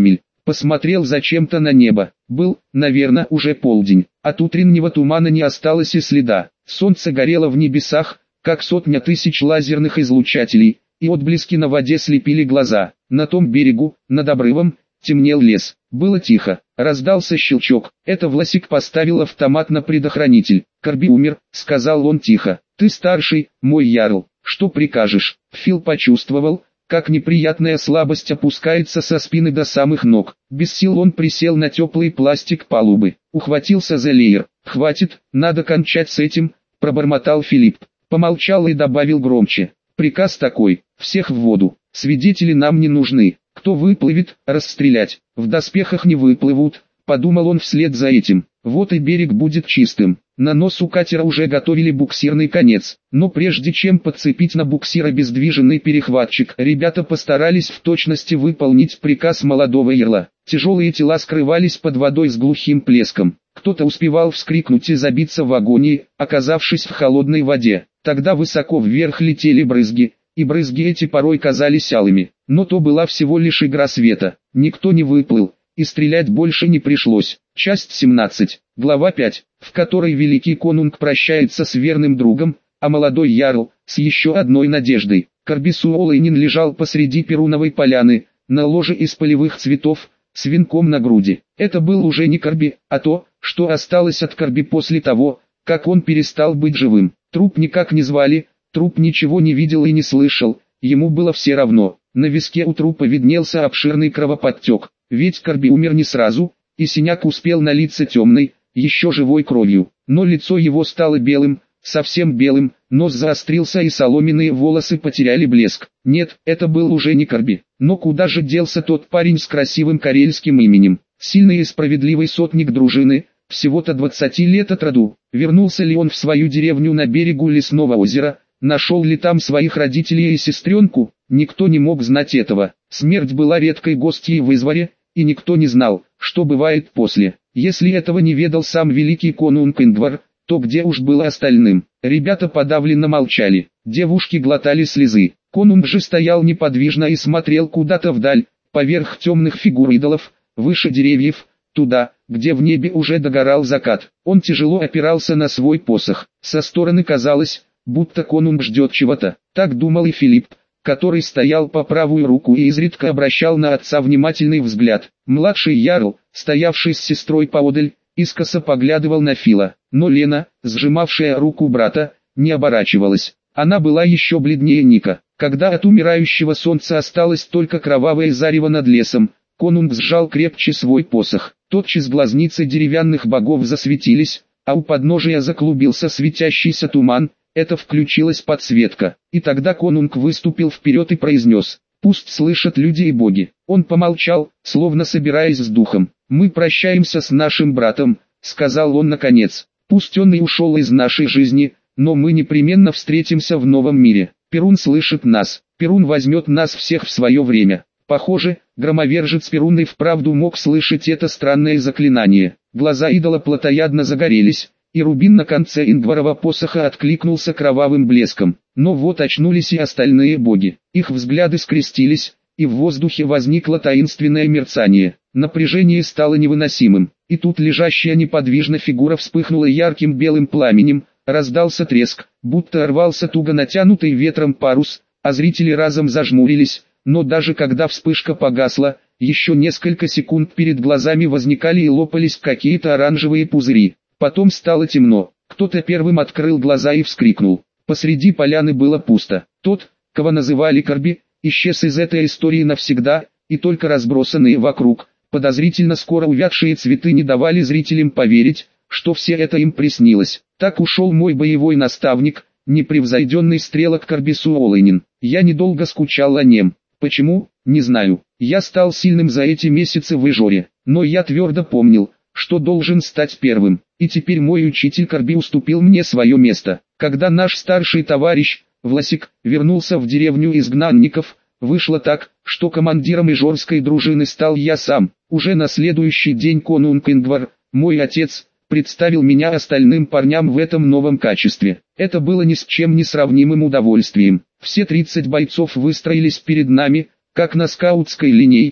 посмотрел зачем-то на небо. Был, наверное, уже полдень. От утреннего тумана не осталось и следа. Солнце горело в небесах, как сотня тысяч лазерных излучателей, и отблески на воде слепили глаза. На том берегу, над обрывом, темнел лес. Было тихо. Раздался щелчок. Это Власик поставил автомат на предохранитель. «Корби умер», — сказал он тихо. «Ты старший, мой ярл. Что прикажешь?» Фил почувствовал, как неприятная слабость опускается со спины до самых ног. Без сил он присел на теплый пластик палубы. Ухватился за леер. «Хватит, надо кончать с этим», — пробормотал Филипп. Помолчал и добавил громче. «Приказ такой, всех в воду. Свидетели нам не нужны. Кто выплывет, расстрелять. В доспехах не выплывут», — подумал он вслед за этим. Вот и берег будет чистым. На носу катера уже готовили буксирный конец. Но прежде чем подцепить на буксир обездвиженный перехватчик, ребята постарались в точности выполнить приказ молодого ярла. Тяжелые тела скрывались под водой с глухим плеском. Кто-то успевал вскрикнуть и забиться в агонии, оказавшись в холодной воде. Тогда высоко вверх летели брызги, и брызги эти порой казались алыми. Но то была всего лишь игра света. Никто не выплыл, и стрелять больше не пришлось. Часть 17, глава 5, в которой великий конунг прощается с верным другом, а молодой ярл с еще одной надеждой. Корбисуолайнин лежал посреди Перуновой поляны, на ложе из полевых цветов, с венком на груди. Это был уже не Корби, а то, что осталось от Корби после того, как он перестал быть живым. Труп никак не звали, труп ничего не видел и не слышал, ему было все равно. На виске у трупа виднелся обширный кровоподтек, ведь Корби умер не сразу, и синяк успел налиться темной, еще живой кровью. Но лицо его стало белым, совсем белым, нос заострился и соломенные волосы потеряли блеск. Нет, это был уже не Корби. Но куда же делся тот парень с красивым карельским именем? Сильный и справедливый сотник дружины, всего-то 20 лет от роду. Вернулся ли он в свою деревню на берегу лесного озера? Нашел ли там своих родителей и сестренку? Никто не мог знать этого. Смерть была редкой гостьей в Изворе, и никто не знал, что бывает после. Если этого не ведал сам великий конунг Ингвар, то где уж было остальным? Ребята подавленно молчали, девушки глотали слезы. Конунг же стоял неподвижно и смотрел куда-то вдаль, поверх темных фигур идолов, выше деревьев, туда, где в небе уже догорал закат. Он тяжело опирался на свой посох. Со стороны казалось, будто конунг ждет чего-то. Так думал и Филипп, который стоял по правую руку и изредка обращал на отца внимательный взгляд. Младший ярл, стоявший с сестрой поодаль, искоса поглядывал на Фила, но Лена, сжимавшая руку брата, не оборачивалась. Она была еще бледнее Ника. Когда от умирающего солнца осталось только кровавое зарево над лесом, конунг сжал крепче свой посох. Тотчас глазницы деревянных богов засветились, а у подножия заклубился светящийся туман. Это включилась подсветка, и тогда конунг выступил вперед и произнес: «Пусть слышат люди и боги». Он помолчал, словно собираясь с духом. «Мы прощаемся с нашим братом», — сказал он наконец. «Пусть он и ушел из нашей жизни, но мы непременно встретимся в новом мире. Перун слышит нас, Перун возьмет нас всех в свое время». Похоже, громовержец Перун и вправду мог слышать это странное заклинание. Глаза идола плотоядно загорелись, и рубин на конце Ингварова посоха откликнулся кровавым блеском. Но вот очнулись и остальные боги. Их взгляды скрестились, и в воздухе возникло таинственное мерцание. Напряжение стало невыносимым, и тут лежащая неподвижно фигура вспыхнула ярким белым пламенем, раздался треск, будто рвался туго натянутый ветром парус, а зрители разом зажмурились, но даже когда вспышка погасла, еще несколько секунд перед глазами возникали и лопались какие-то оранжевые пузыри. Потом стало темно, кто-то первым открыл глаза и вскрикнул. Посреди поляны было пусто. Тот, кого называли Корби, исчез из этой истории навсегда, и только разбросанные вокруг, подозрительно скоро увядшие цветы не давали зрителям поверить, что все это им приснилось. Так ушел мой боевой наставник, непревзойденный стрелок Корбисуолайнин. Я недолго скучал о нем. Почему? Не знаю. Я стал сильным за эти месяцы в Ижоре, но я твердо помнил, что должен стать первым, и теперь мой учитель Корби уступил мне свое место. Когда наш старший товарищ, Власик, вернулся в деревню изгнанников, вышло так, что командиром ижорской дружины стал я сам. Уже на следующий день конунг Ингвар, мой отец, представил меня остальным парням в этом новом качестве. Это было ни с чем не сравнимым удовольствием. Все 30 бойцов выстроились перед нами, как на скаутской линейке,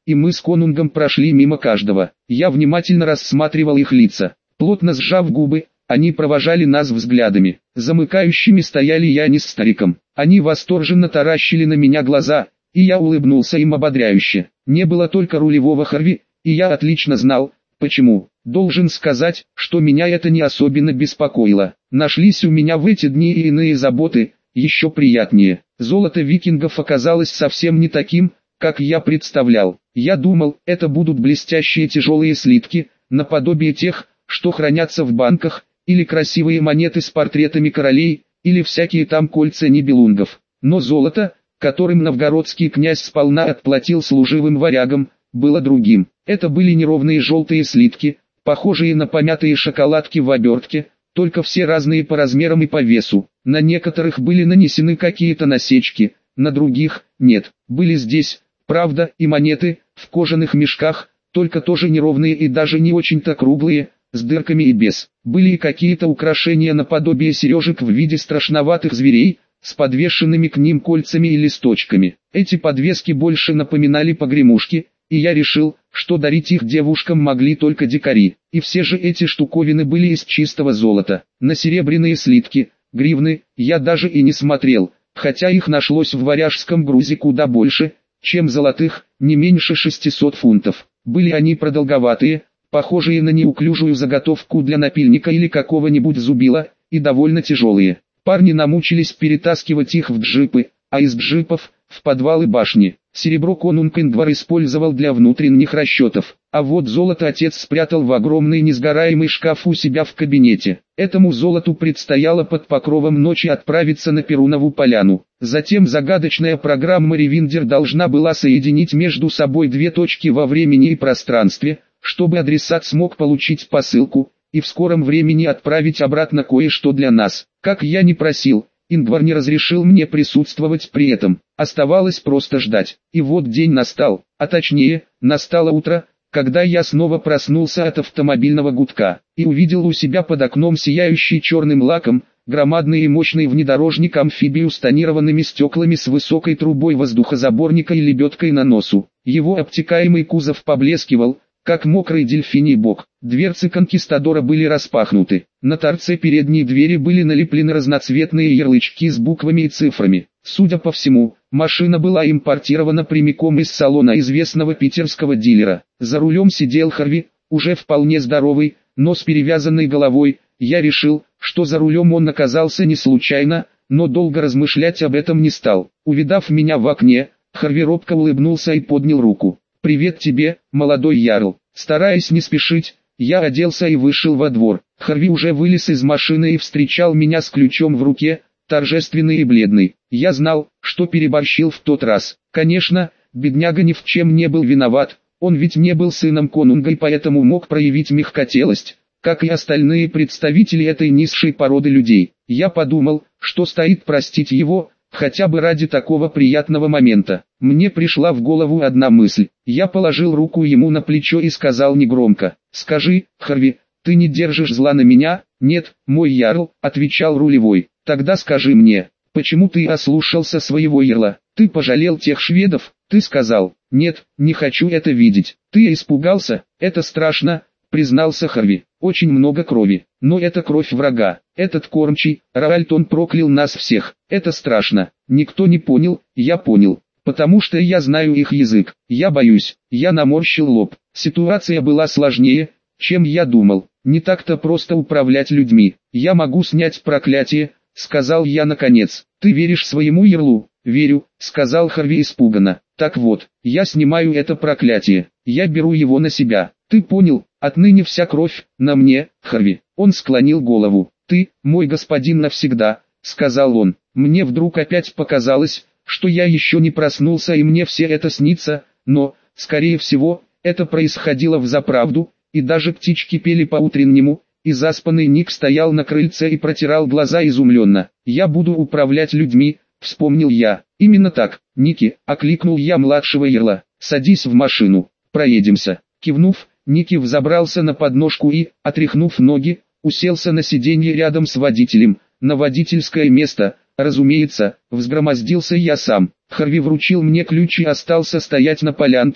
и мы с конунгом прошли мимо каждого. Я внимательно рассматривал их лица. Плотно сжав губы, они провожали нас взглядами. Замыкающими стояли Яни с стариком. Они восторженно таращили на меня глаза, и я улыбнулся им ободряюще. Не было только рулевого Харви, и я отлично знал, почему. Должен сказать, что меня это не особенно беспокоило. Нашлись у меня в эти дни и иные заботы, еще приятнее. Золото викингов оказалось совсем не таким, как я представлял. Я думал, это будут блестящие тяжелые слитки, наподобие тех, что хранятся в банках, или красивые монеты с портретами королей, или всякие там кольца нибелунгов. Но золото, которым новгородский князь сполна отплатил служивым варягам, было другим. Это были неровные желтые слитки, похожие на помятые шоколадки в обертке, только все разные по размерам и по весу. На некоторых были нанесены какие-то насечки, на других – нет. Были здесь, правда, и монеты, в кожаных мешках, только тоже неровные и даже не очень-то круглые, с дырками и без. Были и какие-то украшения наподобие сережек в виде страшноватых зверей, с подвешенными к ним кольцами и листочками. Эти подвески больше напоминали погремушки, и я решил, что дарить их девушкам могли только дикари. И все же эти штуковины были из чистого золота. На серебряные слитки, гривны, я даже и не смотрел, хотя их нашлось в варяжском грузе куда больше, чем золотых, не меньше 600 фунтов. Были они продолговатые, похожие на неуклюжую заготовку для напильника или какого-нибудь зубила, и довольно тяжелые. Парни намучились перетаскивать их в джипы, а из джипов – в подвалы башни. Серебро конунг Ингвар использовал для внутренних расчетов, а вот золото отец спрятал в огромный несгораемый шкаф у себя в кабинете. Этому золоту предстояло под покровом ночи отправиться на Перунову поляну. Затем загадочная программа Ревиндер должна была соединить между собой две точки во времени и пространстве, чтобы адресат смог получить посылку, и в скором времени отправить обратно кое-что для нас. Как я не просил, Ингвар не разрешил мне присутствовать при этом. Оставалось просто ждать. И вот день настал, а точнее, настало утро, когда я снова проснулся от автомобильного гудка, и увидел у себя под окном сияющий черным лаком, громадный и мощный внедорожник-амфибию с тонированными стеклами с высокой трубой воздухозаборника и лебедкой на носу. Его обтекаемый кузов поблескивал, как мокрый дельфиний бок. Дверцы конкистадора были распахнуты. На торце передней двери были налеплены разноцветные ярлычки с буквами и цифрами. Судя по всему, машина была импортирована прямиком из салона известного питерского дилера. За рулем сидел Харви, уже вполне здоровый, но с перевязанной головой. Я решил, что за рулем он оказался не случайно, но долго размышлять об этом не стал. Увидав меня в окне, Харви робко улыбнулся и поднял руку. «Привет тебе, молодой ярл». Стараясь не спешить, я оделся и вышел во двор. Харви уже вылез из машины и встречал меня с ключом в руке, торжественный и бледный. Я знал, что переборщил в тот раз. Конечно, бедняга ни в чем не был виноват, он ведь не был сыном конунга и поэтому мог проявить мягкотелость, как и остальные представители этой низшей породы людей. Я подумал, что стоит простить его, хотя бы ради такого приятного момента. Мне пришла в голову одна мысль. Я положил руку ему на плечо и сказал негромко: «Скажи, Харви, ты не держишь зла на меня?» «Нет, мой ярл», — отвечал рулевой. «Тогда скажи мне, почему ты ослушался своего ярла? Ты пожалел тех шведов?» «Ты сказал, нет, не хочу это видеть». «Ты испугался? Это страшно», — признался Харви. «Очень много крови, но это кровь врага. Этот кормчий, Раальтон проклял нас всех. Это страшно». Никто не понял, я понял. Потому что я знаю их язык. Я боюсь. Я наморщил лоб. Ситуация была сложнее, чем я думал. Не так-то просто управлять людьми. «Я могу снять проклятие», — сказал я наконец. «Ты веришь своему ярлу?» «Верю», — сказал Харви испуганно. «Так вот, я снимаю это проклятие. Я беру его на себя. Ты понял? Отныне вся кровь на мне, Харви». Он склонил голову. «Ты, мой господин навсегда», — сказал он. Мне вдруг опять показалось, что я еще не проснулся и мне все это снится, но, скорее всего, это происходило взаправду, и даже птички пели по-утреннему, и заспанный Ник стоял на крыльце и протирал глаза изумленно. «Я буду управлять людьми», — вспомнил я. «Именно так, Ники», — окликнул я младшего ярла. «Садись в машину, проедемся». Кивнув, Ники взобрался на подножку и, отряхнув ноги, уселся на сиденье рядом с водителем. На водительское место, разумеется, взгромоздился я сам. Харви вручил мне ключ и остался стоять на полянке,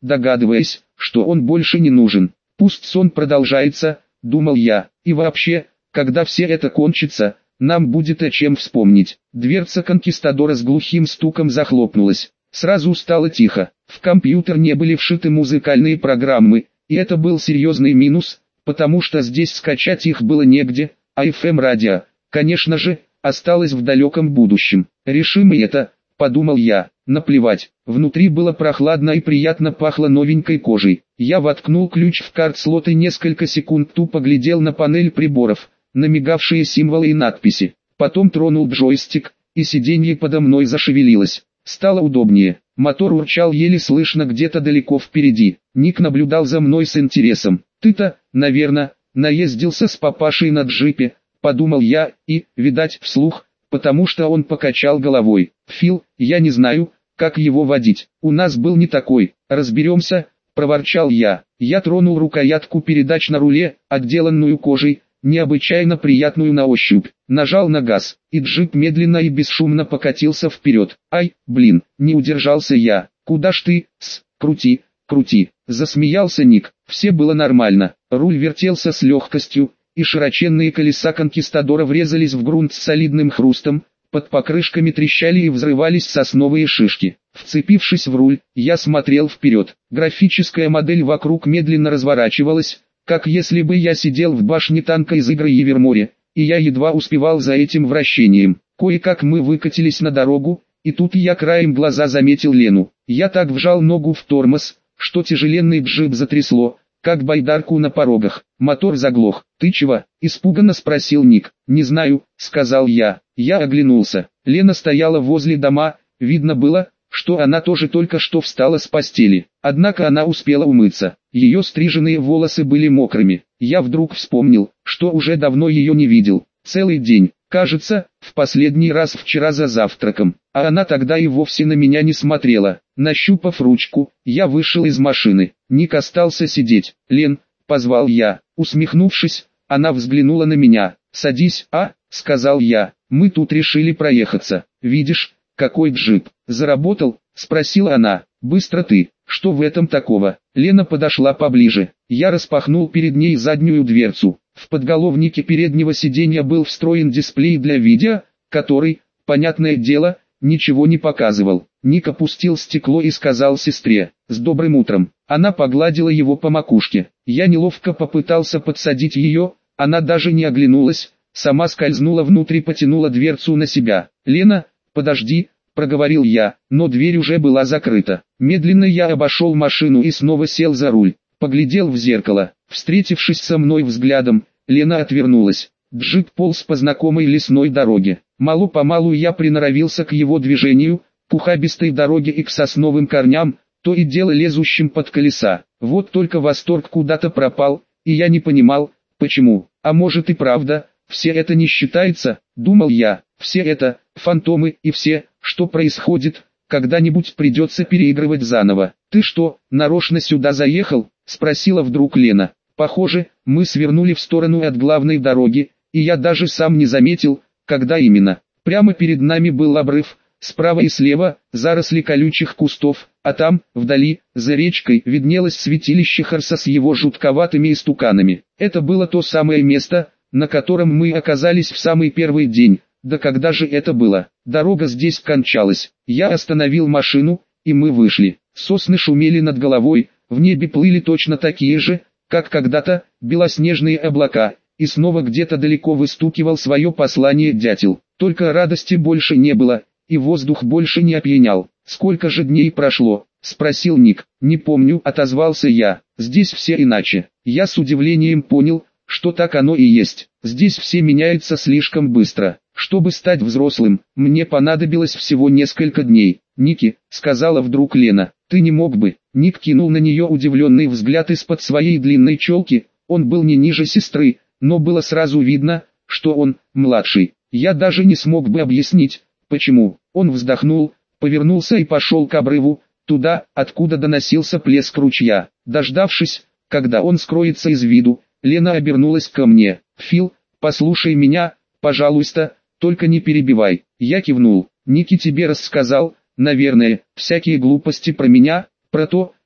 догадываясь, что он больше не нужен. Пусть сон продолжается, думал я, и вообще, когда все это кончится, нам будет о чем вспомнить. Дверца конкистадора с глухим стуком захлопнулась. Сразу стало тихо. В компьютер не были вшиты музыкальные программы, и это был серьезный минус, потому что здесь скачать их было негде, а FM-радио, конечно же, осталось в далеком будущем. Решим и это, подумал я, наплевать. Внутри было прохладно и приятно пахло новенькой кожей. Я воткнул ключ в карт-слот и несколько секунд тупо глядел на панель приборов, на мигавшие символы и надписи. Потом тронул джойстик, и сиденье подо мной зашевелилось. Стало удобнее. Мотор урчал еле слышно где-то далеко впереди. Ник наблюдал за мной с интересом. «Ты-то, наверное, наездился с папашей на джипе», — подумал я, и, видать, вслух, потому что он покачал головой. «Фил, я не знаю, как его водить. У нас был не такой. Разберемся», — проворчал я. Я тронул рукоятку передач на руле, отделанную кожей, необычайно приятную на ощупь. Нажал на газ, и джип медленно и бесшумно покатился вперед. «Ай, блин, не удержался я. Куда ж ты, крути, крути», — засмеялся Ник. Все было нормально. Руль вертелся с легкостью, и широченные колеса конкистадора врезались в грунт с солидным хрустом, под покрышками трещали и взрывались сосновые шишки. Вцепившись в руль, я смотрел вперед. Графическая модель вокруг медленно разворачивалась, как если бы я сидел в башне танка из игры Еверморе, и я едва успевал за этим вращением. Кое-как мы выкатились на дорогу, и тут я краем глаза заметил Лену. Я так вжал ногу в тормоз, что тяжеленный джип затрясло, как байдарку на порогах. Мотор заглох. «Ты чего?» – испуганно спросил Ник. «Не знаю», – сказал я. Я оглянулся. Лена стояла возле дома, видно было, что она тоже только что встала с постели. Однако она успела умыться. Ее стриженные волосы были мокрыми. Я вдруг вспомнил, что уже давно ее не видел. Целый день. Кажется, в последний раз вчера за завтраком. А она тогда и вовсе на меня не смотрела. Нащупав ручку, я вышел из машины. Ник остался сидеть. «Лен», — позвал я. Усмехнувшись, она взглянула на меня. «Садись, сказал я. «Мы тут решили проехаться. Видишь, какой джип. Заработал?» — спросила она. «Быстро ты. Что в этом такого?» Лена подошла поближе. Я распахнул перед ней заднюю дверцу. В подголовнике переднего сиденья был встроен дисплей для видео, который, понятное дело, ничего не показывал. Ник опустил стекло и сказал сестре: «С добрым утром». Она погладила его по макушке. Я неловко попытался подсадить ее, она даже не оглянулась, сама скользнула внутрь и потянула дверцу на себя. «Лена, подожди», — проговорил я, но дверь уже была закрыта. Медленно я обошел машину и снова сел за руль. Поглядел в зеркало. Встретившись со мной взглядом, Лена отвернулась. Джип полз по знакомой лесной дороге. Мало-помалу я приноровился к его движению, к ухабистой дороге и к сосновым корням, то и дело лезущим под колеса. Вот только восторг куда-то пропал, и я не понимал, почему. А может и правда, все это не считается, думал я. Все это, фантомы, и все, что происходит, когда-нибудь придется переигрывать заново. «Ты что, нарочно сюда заехал?» — спросила вдруг Лена. Похоже, мы свернули в сторону от главной дороги, и я даже сам не заметил, когда именно. Прямо перед нами был обрыв, справа и слева заросли колючих кустов, а там, вдали, за речкой, виднелось святилище Харса с его жутковатыми истуканами. Это было то самое место, на котором мы оказались в самый первый день. Да когда же это было? Дорога здесь кончалась. Я остановил машину, и мы вышли. Сосны шумели над головой, в небе плыли точно такие же, как когда-то, белоснежные облака, и снова где-то далеко выстукивал свое послание дятел. Только радости больше не было, и воздух больше не опьянял. «Сколько же дней прошло?» — спросил Ник. «Не помню», — отозвался я. «Здесь все иначе». Я с удивлением понял, что так оно и есть. Здесь все меняется слишком быстро. Чтобы стать взрослым, мне понадобилось всего несколько дней. «Ники», — сказала вдруг Лена, — «ты не мог бы?» Ник кинул на нее удивленный взгляд из-под своей длинной челки. Он был не ниже сестры, но было сразу видно, что он младший. Я даже не смог бы объяснить, почему. Он вздохнул, повернулся и пошел к обрыву, туда, откуда доносился плеск ручья. Дождавшись, когда он скроется из виду, Лена обернулась ко мне. «Фил, послушай меня, пожалуйста, только не перебивай». Я кивнул. «Ники тебе рассказал, наверное, всякие глупости про меня, про то,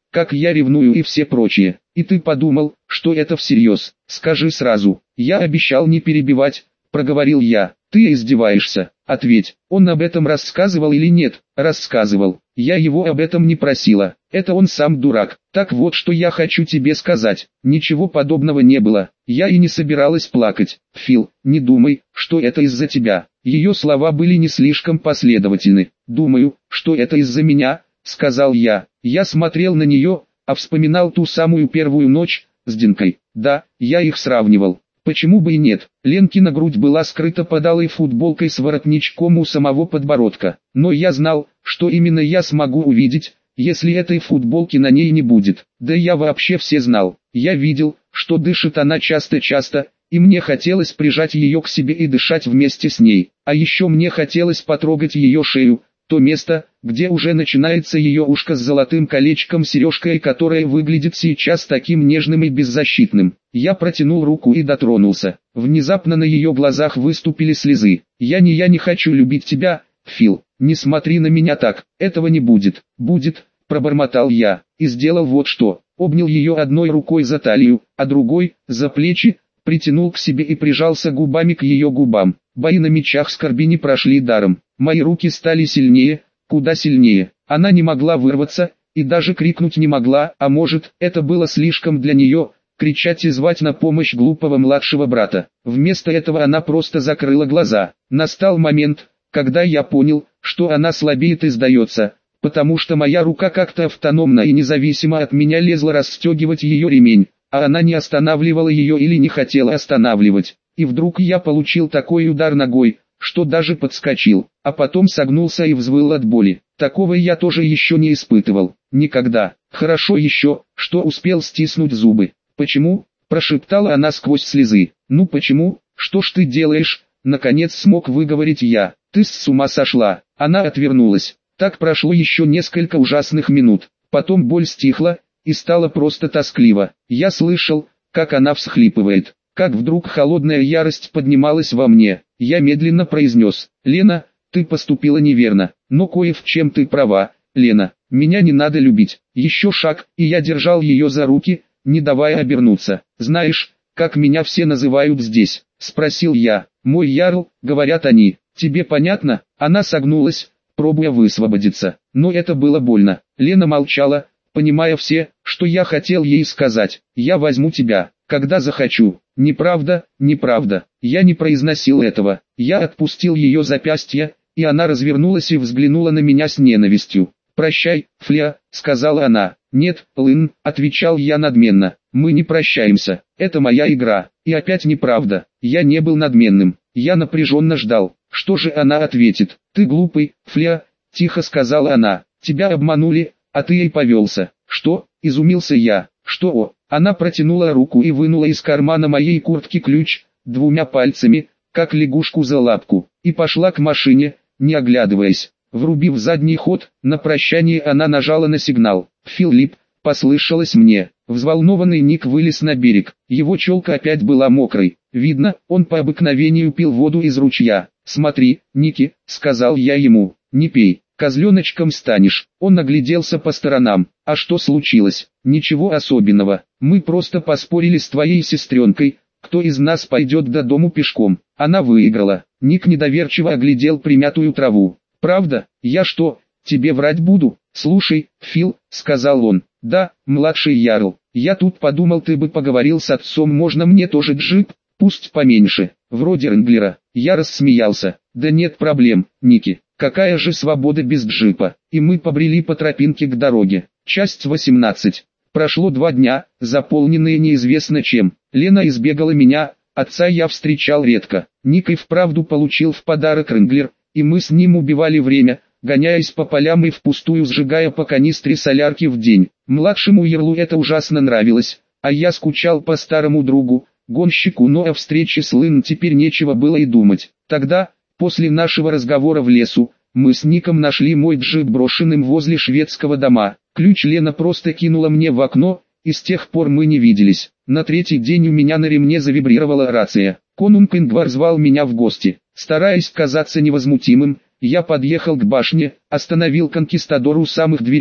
как я ревную и все прочее. И ты подумал, что это всерьез. Скажи сразу. Я обещал не перебивать, проговорил я. Ты издеваешься. Ответь, он об этом рассказывал или нет? Рассказывал. Я его об этом не просила. Это он сам дурак. Так вот, что я хочу тебе сказать. Ничего подобного не было. Я и не собиралась плакать. Фил, не думай, что это из-за тебя. Ее слова были не слишком последовательны. Думаю, что это из-за меня, сказал я. Я смотрел на нее, а вспоминал ту самую первую ночь с Динкой. Да, я их сравнивал. Почему бы и нет? Ленкина грудь была скрыта под алой футболкой с воротничком у самого подбородка. Но я знал, что именно я смогу увидеть, если этой футболки на ней не будет. Да я вообще все знал. Я видел, что дышит она часто-часто, и мне хотелось прижать ее к себе и дышать вместе с ней. А еще мне хотелось потрогать ее шею, то место, где уже начинается ее ушко с золотым колечком-сережкой, которое выглядит сейчас таким нежным и беззащитным. Я протянул руку и дотронулся. Внезапно на ее глазах выступили слезы. Я не хочу любить тебя, Фил. Не смотри на меня так, этого не будет. Будет, пробормотал я, и сделал вот что. Обнял ее одной рукой за талию, а другой, за плечи, притянул к себе и прижался губами к ее губам. Бои на мечах скорби не прошли даром. Мои руки стали сильнее, куда сильнее. Она не могла вырваться, и даже крикнуть не могла, а может, это было слишком для нее, кричать и звать на помощь глупого младшего брата. Вместо этого она просто закрыла глаза. Настал момент, когда я понял, что она слабеет и сдается, потому что моя рука как-то автономно и независимо от меня лезла расстегивать ее ремень, а она не останавливала ее или не хотела останавливать. И вдруг я получил такой удар ногой, что даже подскочил, а потом согнулся и взвыл от боли. Такого я тоже еще не испытывал. Никогда. Хорошо еще, что успел стиснуть зубы. «Почему?» – прошептала она сквозь слезы. «Ну почему? Что ж ты делаешь?» – наконец смог выговорить я. «Ты с ума сошла!» Она отвернулась. Так прошло еще несколько ужасных минут. Потом боль стихла, и стало просто тоскливо. Я слышал, как она всхлипывает. Как вдруг холодная ярость поднималась во мне. Я медленно произнес: «Лена, ты поступила неверно, но кое в чем ты права, Лена, меня не надо любить». Еще шаг, и я держал ее за руки, не давая обернуться. «Знаешь, как меня все называют здесь?» – спросил я. «Мой ярл», – говорят они. «Тебе понятно?» Она согнулась, пробуя высвободиться. Но это было больно. Лена молчала, понимая все, что я хотел ей сказать. «Я возьму тебя, когда захочу». «Неправда, неправда». Я не произносил этого. Я отпустил ее запястье, и она развернулась и взглянула на меня с ненавистью. «Прощай, Флеа», — сказала она. «Нет, Лын», — отвечал я надменно. «Мы не прощаемся. Это моя игра». И опять неправда. Я не был надменным. Я напряженно ждал. Что же она ответит? «Ты глупый, Флеа», — тихо сказала она. «Тебя обманули, а ты ей повелся». «Что?» — изумился я. «Что?» Она протянула руку и вынула из кармана моей куртки ключ, двумя пальцами, как лягушку за лапку, и пошла к машине, не оглядываясь. Врубив задний ход, на прощание она нажала на сигнал. «Филипп», — послышалось мне. Взволнованный Ник вылез на берег. Его челка опять была мокрой. Видно, он по обыкновению пил воду из ручья. «Смотри, Ники», — сказал я ему, — «не пей, козленочком станешь». Он огляделся по сторонам. «А что случилось?» «Ничего особенного. Мы просто поспорили с твоей сестренкой, кто из нас пойдет до дому пешком. Она выиграла». Ник недоверчиво оглядел примятую траву. «Правда? Я что, тебе врать буду?» «Слушай, Фил», — сказал он. «Да, младший ярл, я тут подумал, ты бы поговорил с отцом, можно мне тоже джип, пусть поменьше, вроде Ренглера». Я рассмеялся. «Да нет проблем, Ники, какая же свобода без джипа». И мы побрели по тропинке к дороге. Часть 18. Прошло 2 дня, заполненные неизвестно чем. Лена избегала меня, отца я встречал редко. Ник и вправду получил в подарок Ренглер, и мы с ним убивали время, гоняясь по полям и впустую сжигая по канистре солярки в день. Младшему ярлу это ужасно нравилось, а я скучал по старому другу, гонщику, но о встрече с Лын теперь нечего было и думать. Тогда, после нашего разговора в лесу, мы с Ником нашли мой джип брошенным возле шведского дома. Ключ Лена просто кинула мне в окно, и с тех пор мы не виделись. На 3-й день у меня на ремне завибрировала рация. Конунг Ингвар звал меня в гости. Стараясь казаться невозмутимым, я подъехал к башне, остановил конкистадор у самых дверей и,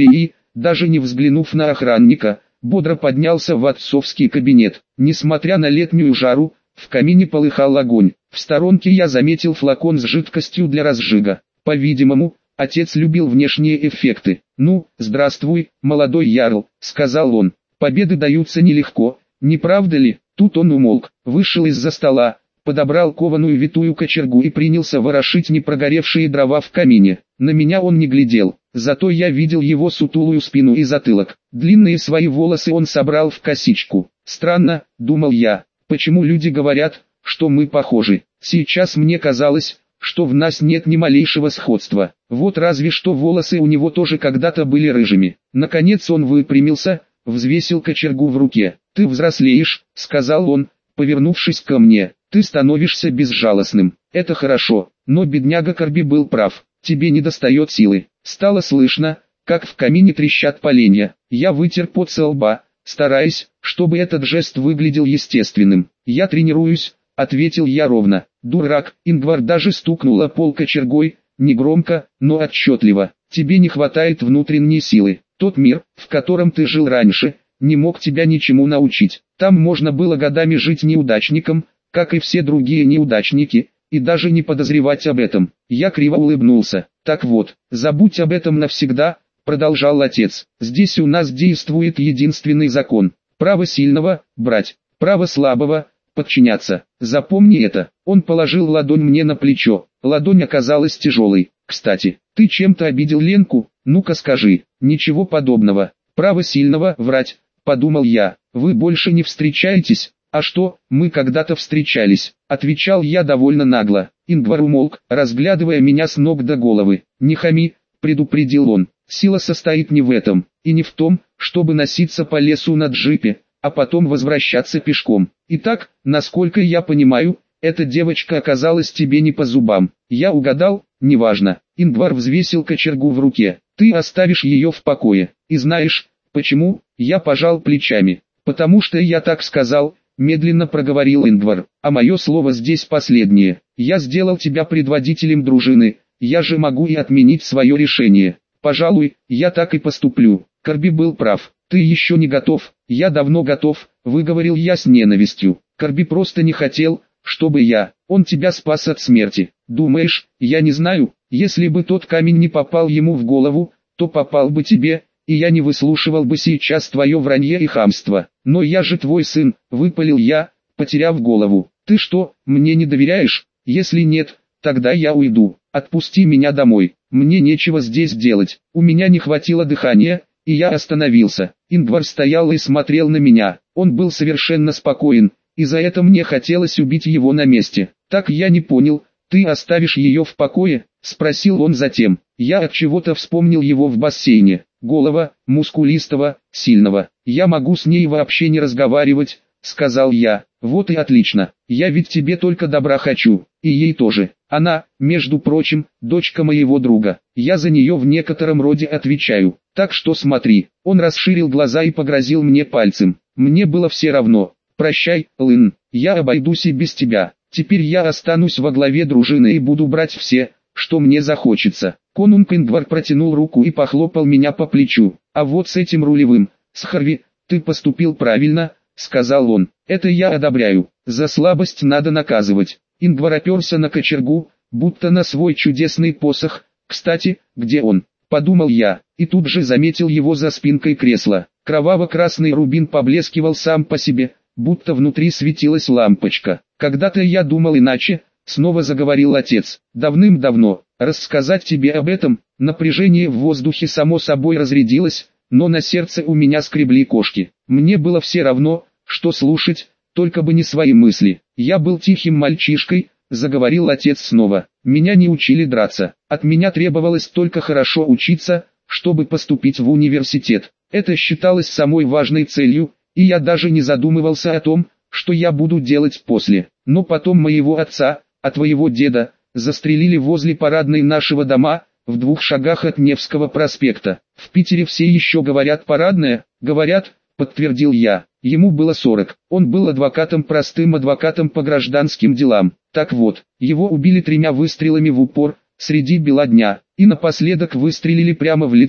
даже не взглянув на охранника, бодро поднялся в отцовский кабинет. Несмотря на летнюю жару, в камине полыхал огонь. В сторонке я заметил флакон с жидкостью для разжига. По-видимому, отец любил внешние эффекты. «Ну, здравствуй, молодой ярл», — сказал он. «Победы даются нелегко, не правда ли?» Тут он умолк, вышел из-за стола, подобрал кованую витую кочергу и принялся ворошить непрогоревшие дрова в камине. На меня он не глядел, зато я видел его сутулую спину и затылок. Длинные свои волосы он собрал в косичку. «Странно», — думал я, — «почему люди говорят, что мы похожи? Сейчас мне казалось, что в нас нет ни малейшего сходства. Вот разве что волосы у него тоже когда-то были рыжими». Наконец он выпрямился, взвесил кочергу в руке. «Ты взрослеешь», — сказал он, повернувшись ко мне. «Ты становишься безжалостным. Это хорошо, но бедняга Корби был прав. Тебе недостает силы». Стало слышно, как в камине трещат поленья. Я вытер пот со лба, стараясь, чтобы этот жест выглядел естественным. «Я тренируюсь», — ответил я ровно. «Дурак», — Ингвар даже стукнула пол кочергой, негромко, но отчетливо. «Тебе не хватает внутренней силы. Тот мир, в котором ты жил раньше, не мог тебя ничему научить. Там можно было годами жить неудачником, как и все другие неудачники, и даже не подозревать об этом». Я криво улыбнулся. «Так вот, забудь об этом навсегда», — продолжал отец. «Здесь у нас действует единственный закон. Право сильного — брать, право слабого — подчиняться. Запомни это». Он положил ладонь мне на плечо. Ладонь оказалась тяжелой. «Кстати, ты чем-то обидел Ленку? Ну-ка скажи». «Ничего подобного. Право сильного — врать», — подумал я. «Вы больше не встречаетесь?» «А что, мы когда-то встречались», — отвечал я довольно нагло. Ингвар умолк, разглядывая меня с ног до головы. «Не хами», — предупредил он. «Сила состоит не в этом, и не в том, чтобы носиться по лесу на джипе, а потом возвращаться пешком. Итак, насколько я понимаю, эта девочка оказалась тебе не по зубам». Я угадал, неважно. Ингвар взвесил кочергу в руке. «Ты оставишь ее в покое. И знаешь, почему?» Я пожал плечами. «Потому что я так сказал», — медленно проговорил Ингвар. «А мое слово здесь последнее. Я сделал тебя предводителем дружины, я же могу и отменить свое решение. Пожалуй, я так и поступлю». Корби был прав. «Ты еще не готов». «Я давно готов», — выговорил я с ненавистью. «Корби просто не хотел, чтобы я. Он тебя спас от смерти. Думаешь, я не знаю? Если бы тот камень не попал ему в голову, то попал бы тебе, и я не выслушивал бы сейчас твое вранье и хамство. Но я же твой сын», — выпалил я, потеряв голову. «Ты что, мне не доверяешь? Если нет, тогда я уйду. Отпусти меня домой. Мне нечего здесь делать». У меня не хватило дыхания, и я остановился. Ингвар стоял и смотрел на меня. Он был совершенно спокоен, и за это мне хотелось убить его на месте. «Так я не понял, ты оставишь ее в покое?» — спросил он затем. Я от чего-то вспомнил его в бассейне. Голова, мускулистого, сильного. «Я могу с ней вообще не разговаривать», — сказал я. «Вот и отлично. Я ведь тебе только добра хочу, и ей тоже. Она, между прочим, дочка моего друга. Я за нее в некотором роде отвечаю. Так что смотри». Он расширил глаза и погрозил мне пальцем. Мне было все равно. «Прощай, Лын, я обойдусь и без тебя. Теперь я останусь во главе дружины и буду брать все, что мне захочется». Конунг Ингвар протянул руку и похлопал меня по плечу. «А вот с этим рулевым, с Харви, ты поступил правильно», — сказал он. «Это я одобряю. За слабость надо наказывать». Ингвар оперся на кочергу, будто на свой чудесный посох. «Кстати, где он?» — подумал я, и тут же заметил его за спинкой кресла. Кроваво-красный рубин поблескивал сам по себе, будто внутри светилась лампочка. «Когда-то я думал иначе», — снова заговорил отец. «Давным-давно. Рассказать тебе об этом?» Напряжение в воздухе само собой разрядилось, но на сердце у меня скребли кошки. Мне было все равно, что слушать, только бы не свои мысли. «Я был тихим мальчишкой», — заговорил отец снова. «Меня не учили драться. От меня требовалось только хорошо учиться, чтобы поступить в университет. Это считалось самой важной целью, и я даже не задумывался о том, что я буду делать после. Но потом моего отца, а твоего деда, застрелили возле парадной нашего дома, в 2 шагах от Невского проспекта. В Питере все еще говорят парадная?» «Говорят», — подтвердил я. Ему было 40. Он был адвокатом, простым адвокатом по гражданским делам. Так вот, его убили 3 выстрелами в упор, среди бела дня, и напоследок выстрелили прямо в лицо,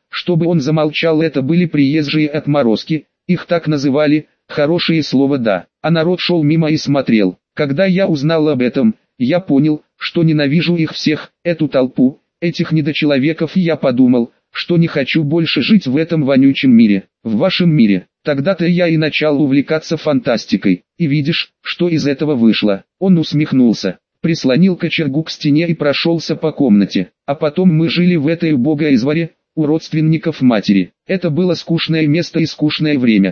чтобы он замолчал. Это были приезжие отморозки, их так называли, хорошее слово да, а народ шел мимо и смотрел. Когда я узнал об этом, я понял, что ненавижу их всех, эту толпу, этих недочеловеков, и я подумал, что не хочу больше жить в этом вонючем мире, в вашем мире. Тогда-то я и начал увлекаться фантастикой, и видишь, что из этого вышло. Он усмехнулся, прислонил кочергу к стене и прошелся по комнате. А потом мы жили в этой убогой изворе, у родственников матери. Это было скучное место и скучное время.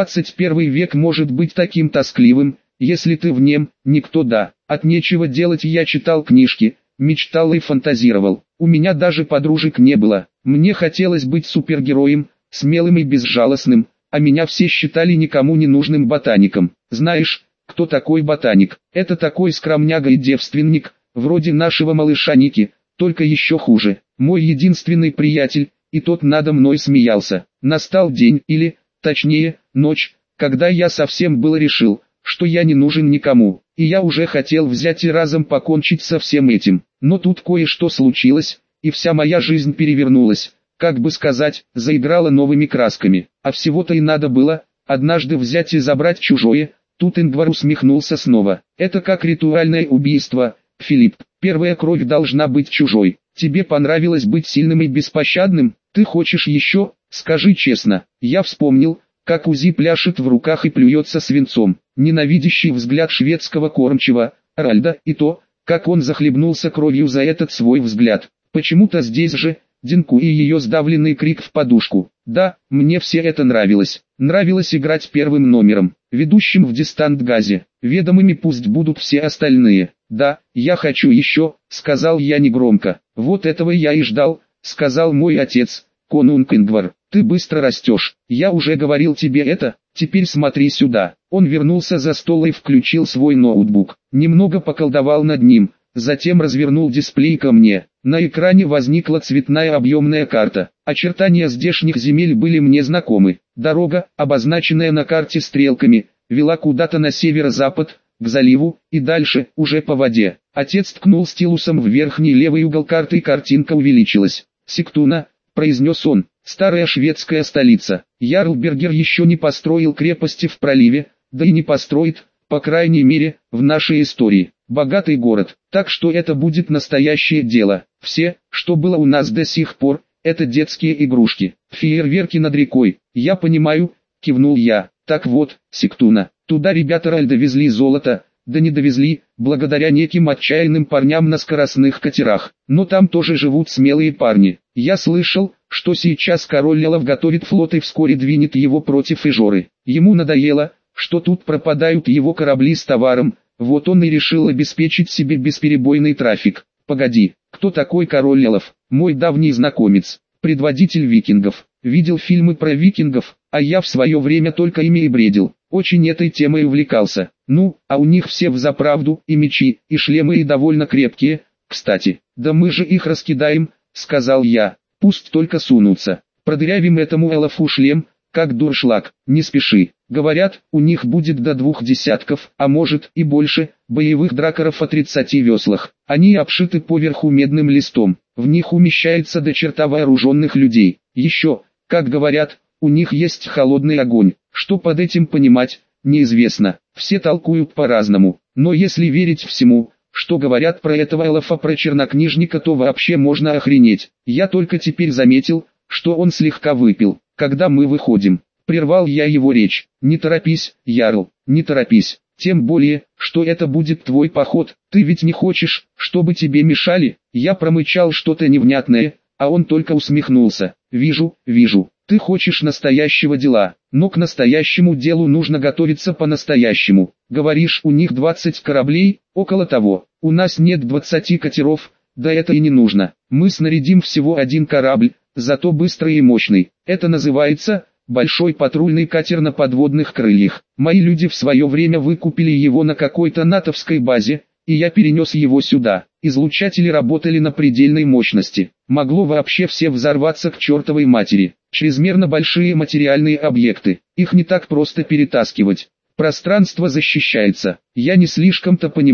21 век может быть таким тоскливым, если ты в нем, никто да. От нечего делать я читал книжки, мечтал и фантазировал. У меня даже подружек не было. Мне хотелось быть супергероем, смелым и безжалостным, а меня все считали никому не нужным ботаником. Знаешь, кто такой ботаник? Это такой скромняга и девственник, вроде нашего малыша Ники, только еще хуже. Мой единственный приятель, и тот надо мной смеялся. Настал день, или, точнее, ночь, когда я совсем было решил, что я не нужен никому, и я уже хотел взять и разом покончить со всем этим. Но тут кое-что случилось, и вся моя жизнь перевернулась, как бы сказать, заиграла новыми красками. А всего-то и надо было, однажды взять и забрать чужое. Тут Ингвар усмехнулся снова. Это как ритуальное убийство, Филипп. Первая кровь должна быть чужой. Тебе понравилось быть сильным и беспощадным? Ты хочешь еще? Скажи честно. Я вспомнил, как Узи пляшет в руках и плюется свинцом. Ненавидящий взгляд шведского кормчего, Ральда, и то, как он захлебнулся кровью за этот свой взгляд. Почему-то здесь же, Динку и ее сдавленный крик в подушку. Да, мне все это нравилось. Нравилось играть первым номером, ведущим в дистант-газе. Ведомыми пусть будут все остальные. Да, я хочу еще, сказал я негромко. Вот этого я и ждал, сказал мой отец, конунг Ингвар. Ты быстро растешь. Я уже говорил тебе это, теперь смотри сюда. Он вернулся за стол и включил свой ноутбук. Немного поколдовал над ним, затем развернул дисплей ко мне. На экране возникла цветная объемная карта. Очертания здешних земель были мне знакомы. Дорога, обозначенная на карте стрелками, вела куда-то на северо-запад, к заливу, и дальше, уже по воде. Отец ткнул стилусом в верхний левый угол карты, и картинка увеличилась. «Сигтуна», — произнес он, — «старая шведская столица. Ярлбергер еще не построил крепости в проливе, да и не построит, по крайней мере, в нашей истории. Богатый город, так что это будет настоящее дело. Все, что было у нас до сих пор, это детские игрушки, фейерверки над рекой. Я понимаю», — кивнул я. «Так вот, Сигтуна, туда ребята Ральда везли золото, да не довезли, благодаря неким отчаянным парням на скоростных катерах. Но там тоже живут смелые парни. Я слышал, что сейчас король Лелов готовит флот и вскоре двинет его против Ижоры. Ему надоело, что тут пропадают его корабли с товаром, вот он и решил обеспечить себе бесперебойный трафик. Погоди, кто такой король Лелов? Мой давний знакомец, предводитель викингов. Видел фильмы про викингов, а я в свое время только ими и бредил. Очень этой темой увлекался. Ну, а у них все взаправду, и мечи, и шлемы, и довольно крепкие. Кстати, да мы же их раскидаем, сказал я. Пусть только сунутся. Продырявим этому Элофу шлем, как дуршлаг. Не спеши. Говорят, у них будет до 2 десятков, а может и больше, боевых дракаров о 30 веслах. Они обшиты поверху медным листом. В них умещается до черта вооруженных людей. Еще, как говорят, у них есть холодный огонь. Что под этим понимать, неизвестно. Все толкуют по-разному. Но если верить всему, что говорят про этого Элофа, про чернокнижника, то вообще можно охренеть. Я только теперь заметил, что он слегка выпил. Когда мы выходим, прервал я его речь. Не торопись, Ярл, не торопись. Тем более, что это будет твой поход. Ты ведь не хочешь, чтобы тебе мешали? Я промычал что-то невнятное, а он только усмехнулся. Вижу, вижу. Ты хочешь настоящего дела, но к настоящему делу нужно готовиться по-настоящему. Говоришь, у них 20 кораблей, около того. У нас нет 20 катеров, да это и не нужно. Мы снарядим всего 1 корабль, зато быстрый и мощный. Это называется большой патрульный катер на подводных крыльях. Мои люди в свое время выкупили его на какой-то натовской базе, и я перенес его сюда. Излучатели работали на предельной мощности. Могло вообще все взорваться к чертовой матери. Чрезмерно большие материальные объекты. Их не так просто перетаскивать. Пространство защищается. Я не слишком-то понимал,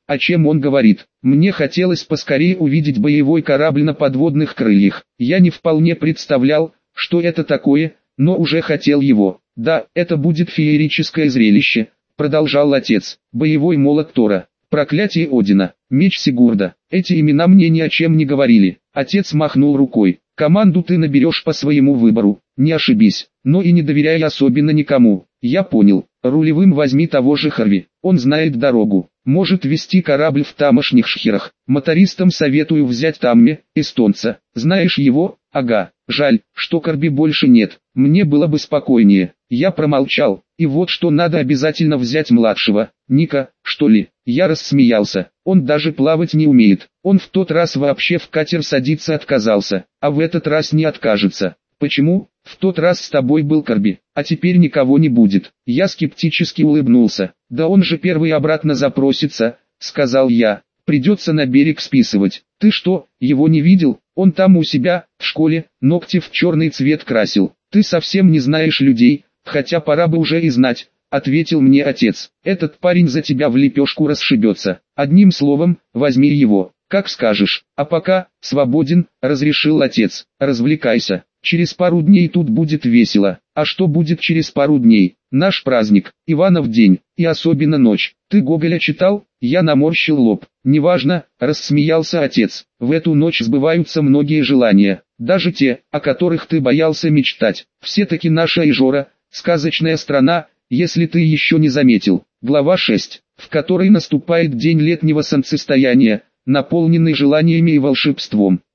о чем он говорит. Мне хотелось поскорее увидеть боевой корабль на подводных крыльях. Я не вполне представлял, что это такое, но уже хотел его. Да, это будет феерическое зрелище, продолжал отец. Боевой молот Тора, проклятие Одина, меч Сигурда. Эти имена мне ни о чем не говорили. Отец махнул рукой. Команду ты наберешь по своему выбору, не ошибись, но и не доверяй особенно никому. Я понял. Рулевым возьми того же Харви, он знает дорогу, может вести корабль в тамошних шхерах. Мотористам советую взять Тамме, эстонца. Знаешь его? Ага. Жаль, что Карби больше нет, мне было бы спокойнее. Я промолчал. И вот что надо обязательно взять младшего, Ника, что ли. Я рассмеялся. Он даже плавать не умеет. Он в тот раз вообще в катер садиться отказался, а в этот раз не откажется. Почему? В тот раз с тобой был Карби, а теперь никого не будет. Я скептически улыбнулся. Да он же первый обратно запросится, сказал я. Придется на берег списывать. Ты что, его не видел? Он там у себя, в школе, ногти в черный цвет красил. Ты совсем не знаешь людей, хотя пора бы уже и знать, ответил мне отец. Этот парень за тебя в лепешку расшибется. Одним словом, возьми его, как скажешь. А пока, свободен, разрешил отец. Развлекайся. Через пару дней тут будет весело. А что будет через пару дней? Наш праздник, Иванов день, и особенно ночь. Ты Гоголя читал? Я наморщил лоб. Неважно, рассмеялся отец. В эту ночь сбываются многие желания, даже те, о которых ты боялся мечтать. Все-таки наша Ижора, сказочная страна, если ты еще не заметил. Глава 6, в которой наступает день летнего солнцестояния, наполненный желаниями и волшебством.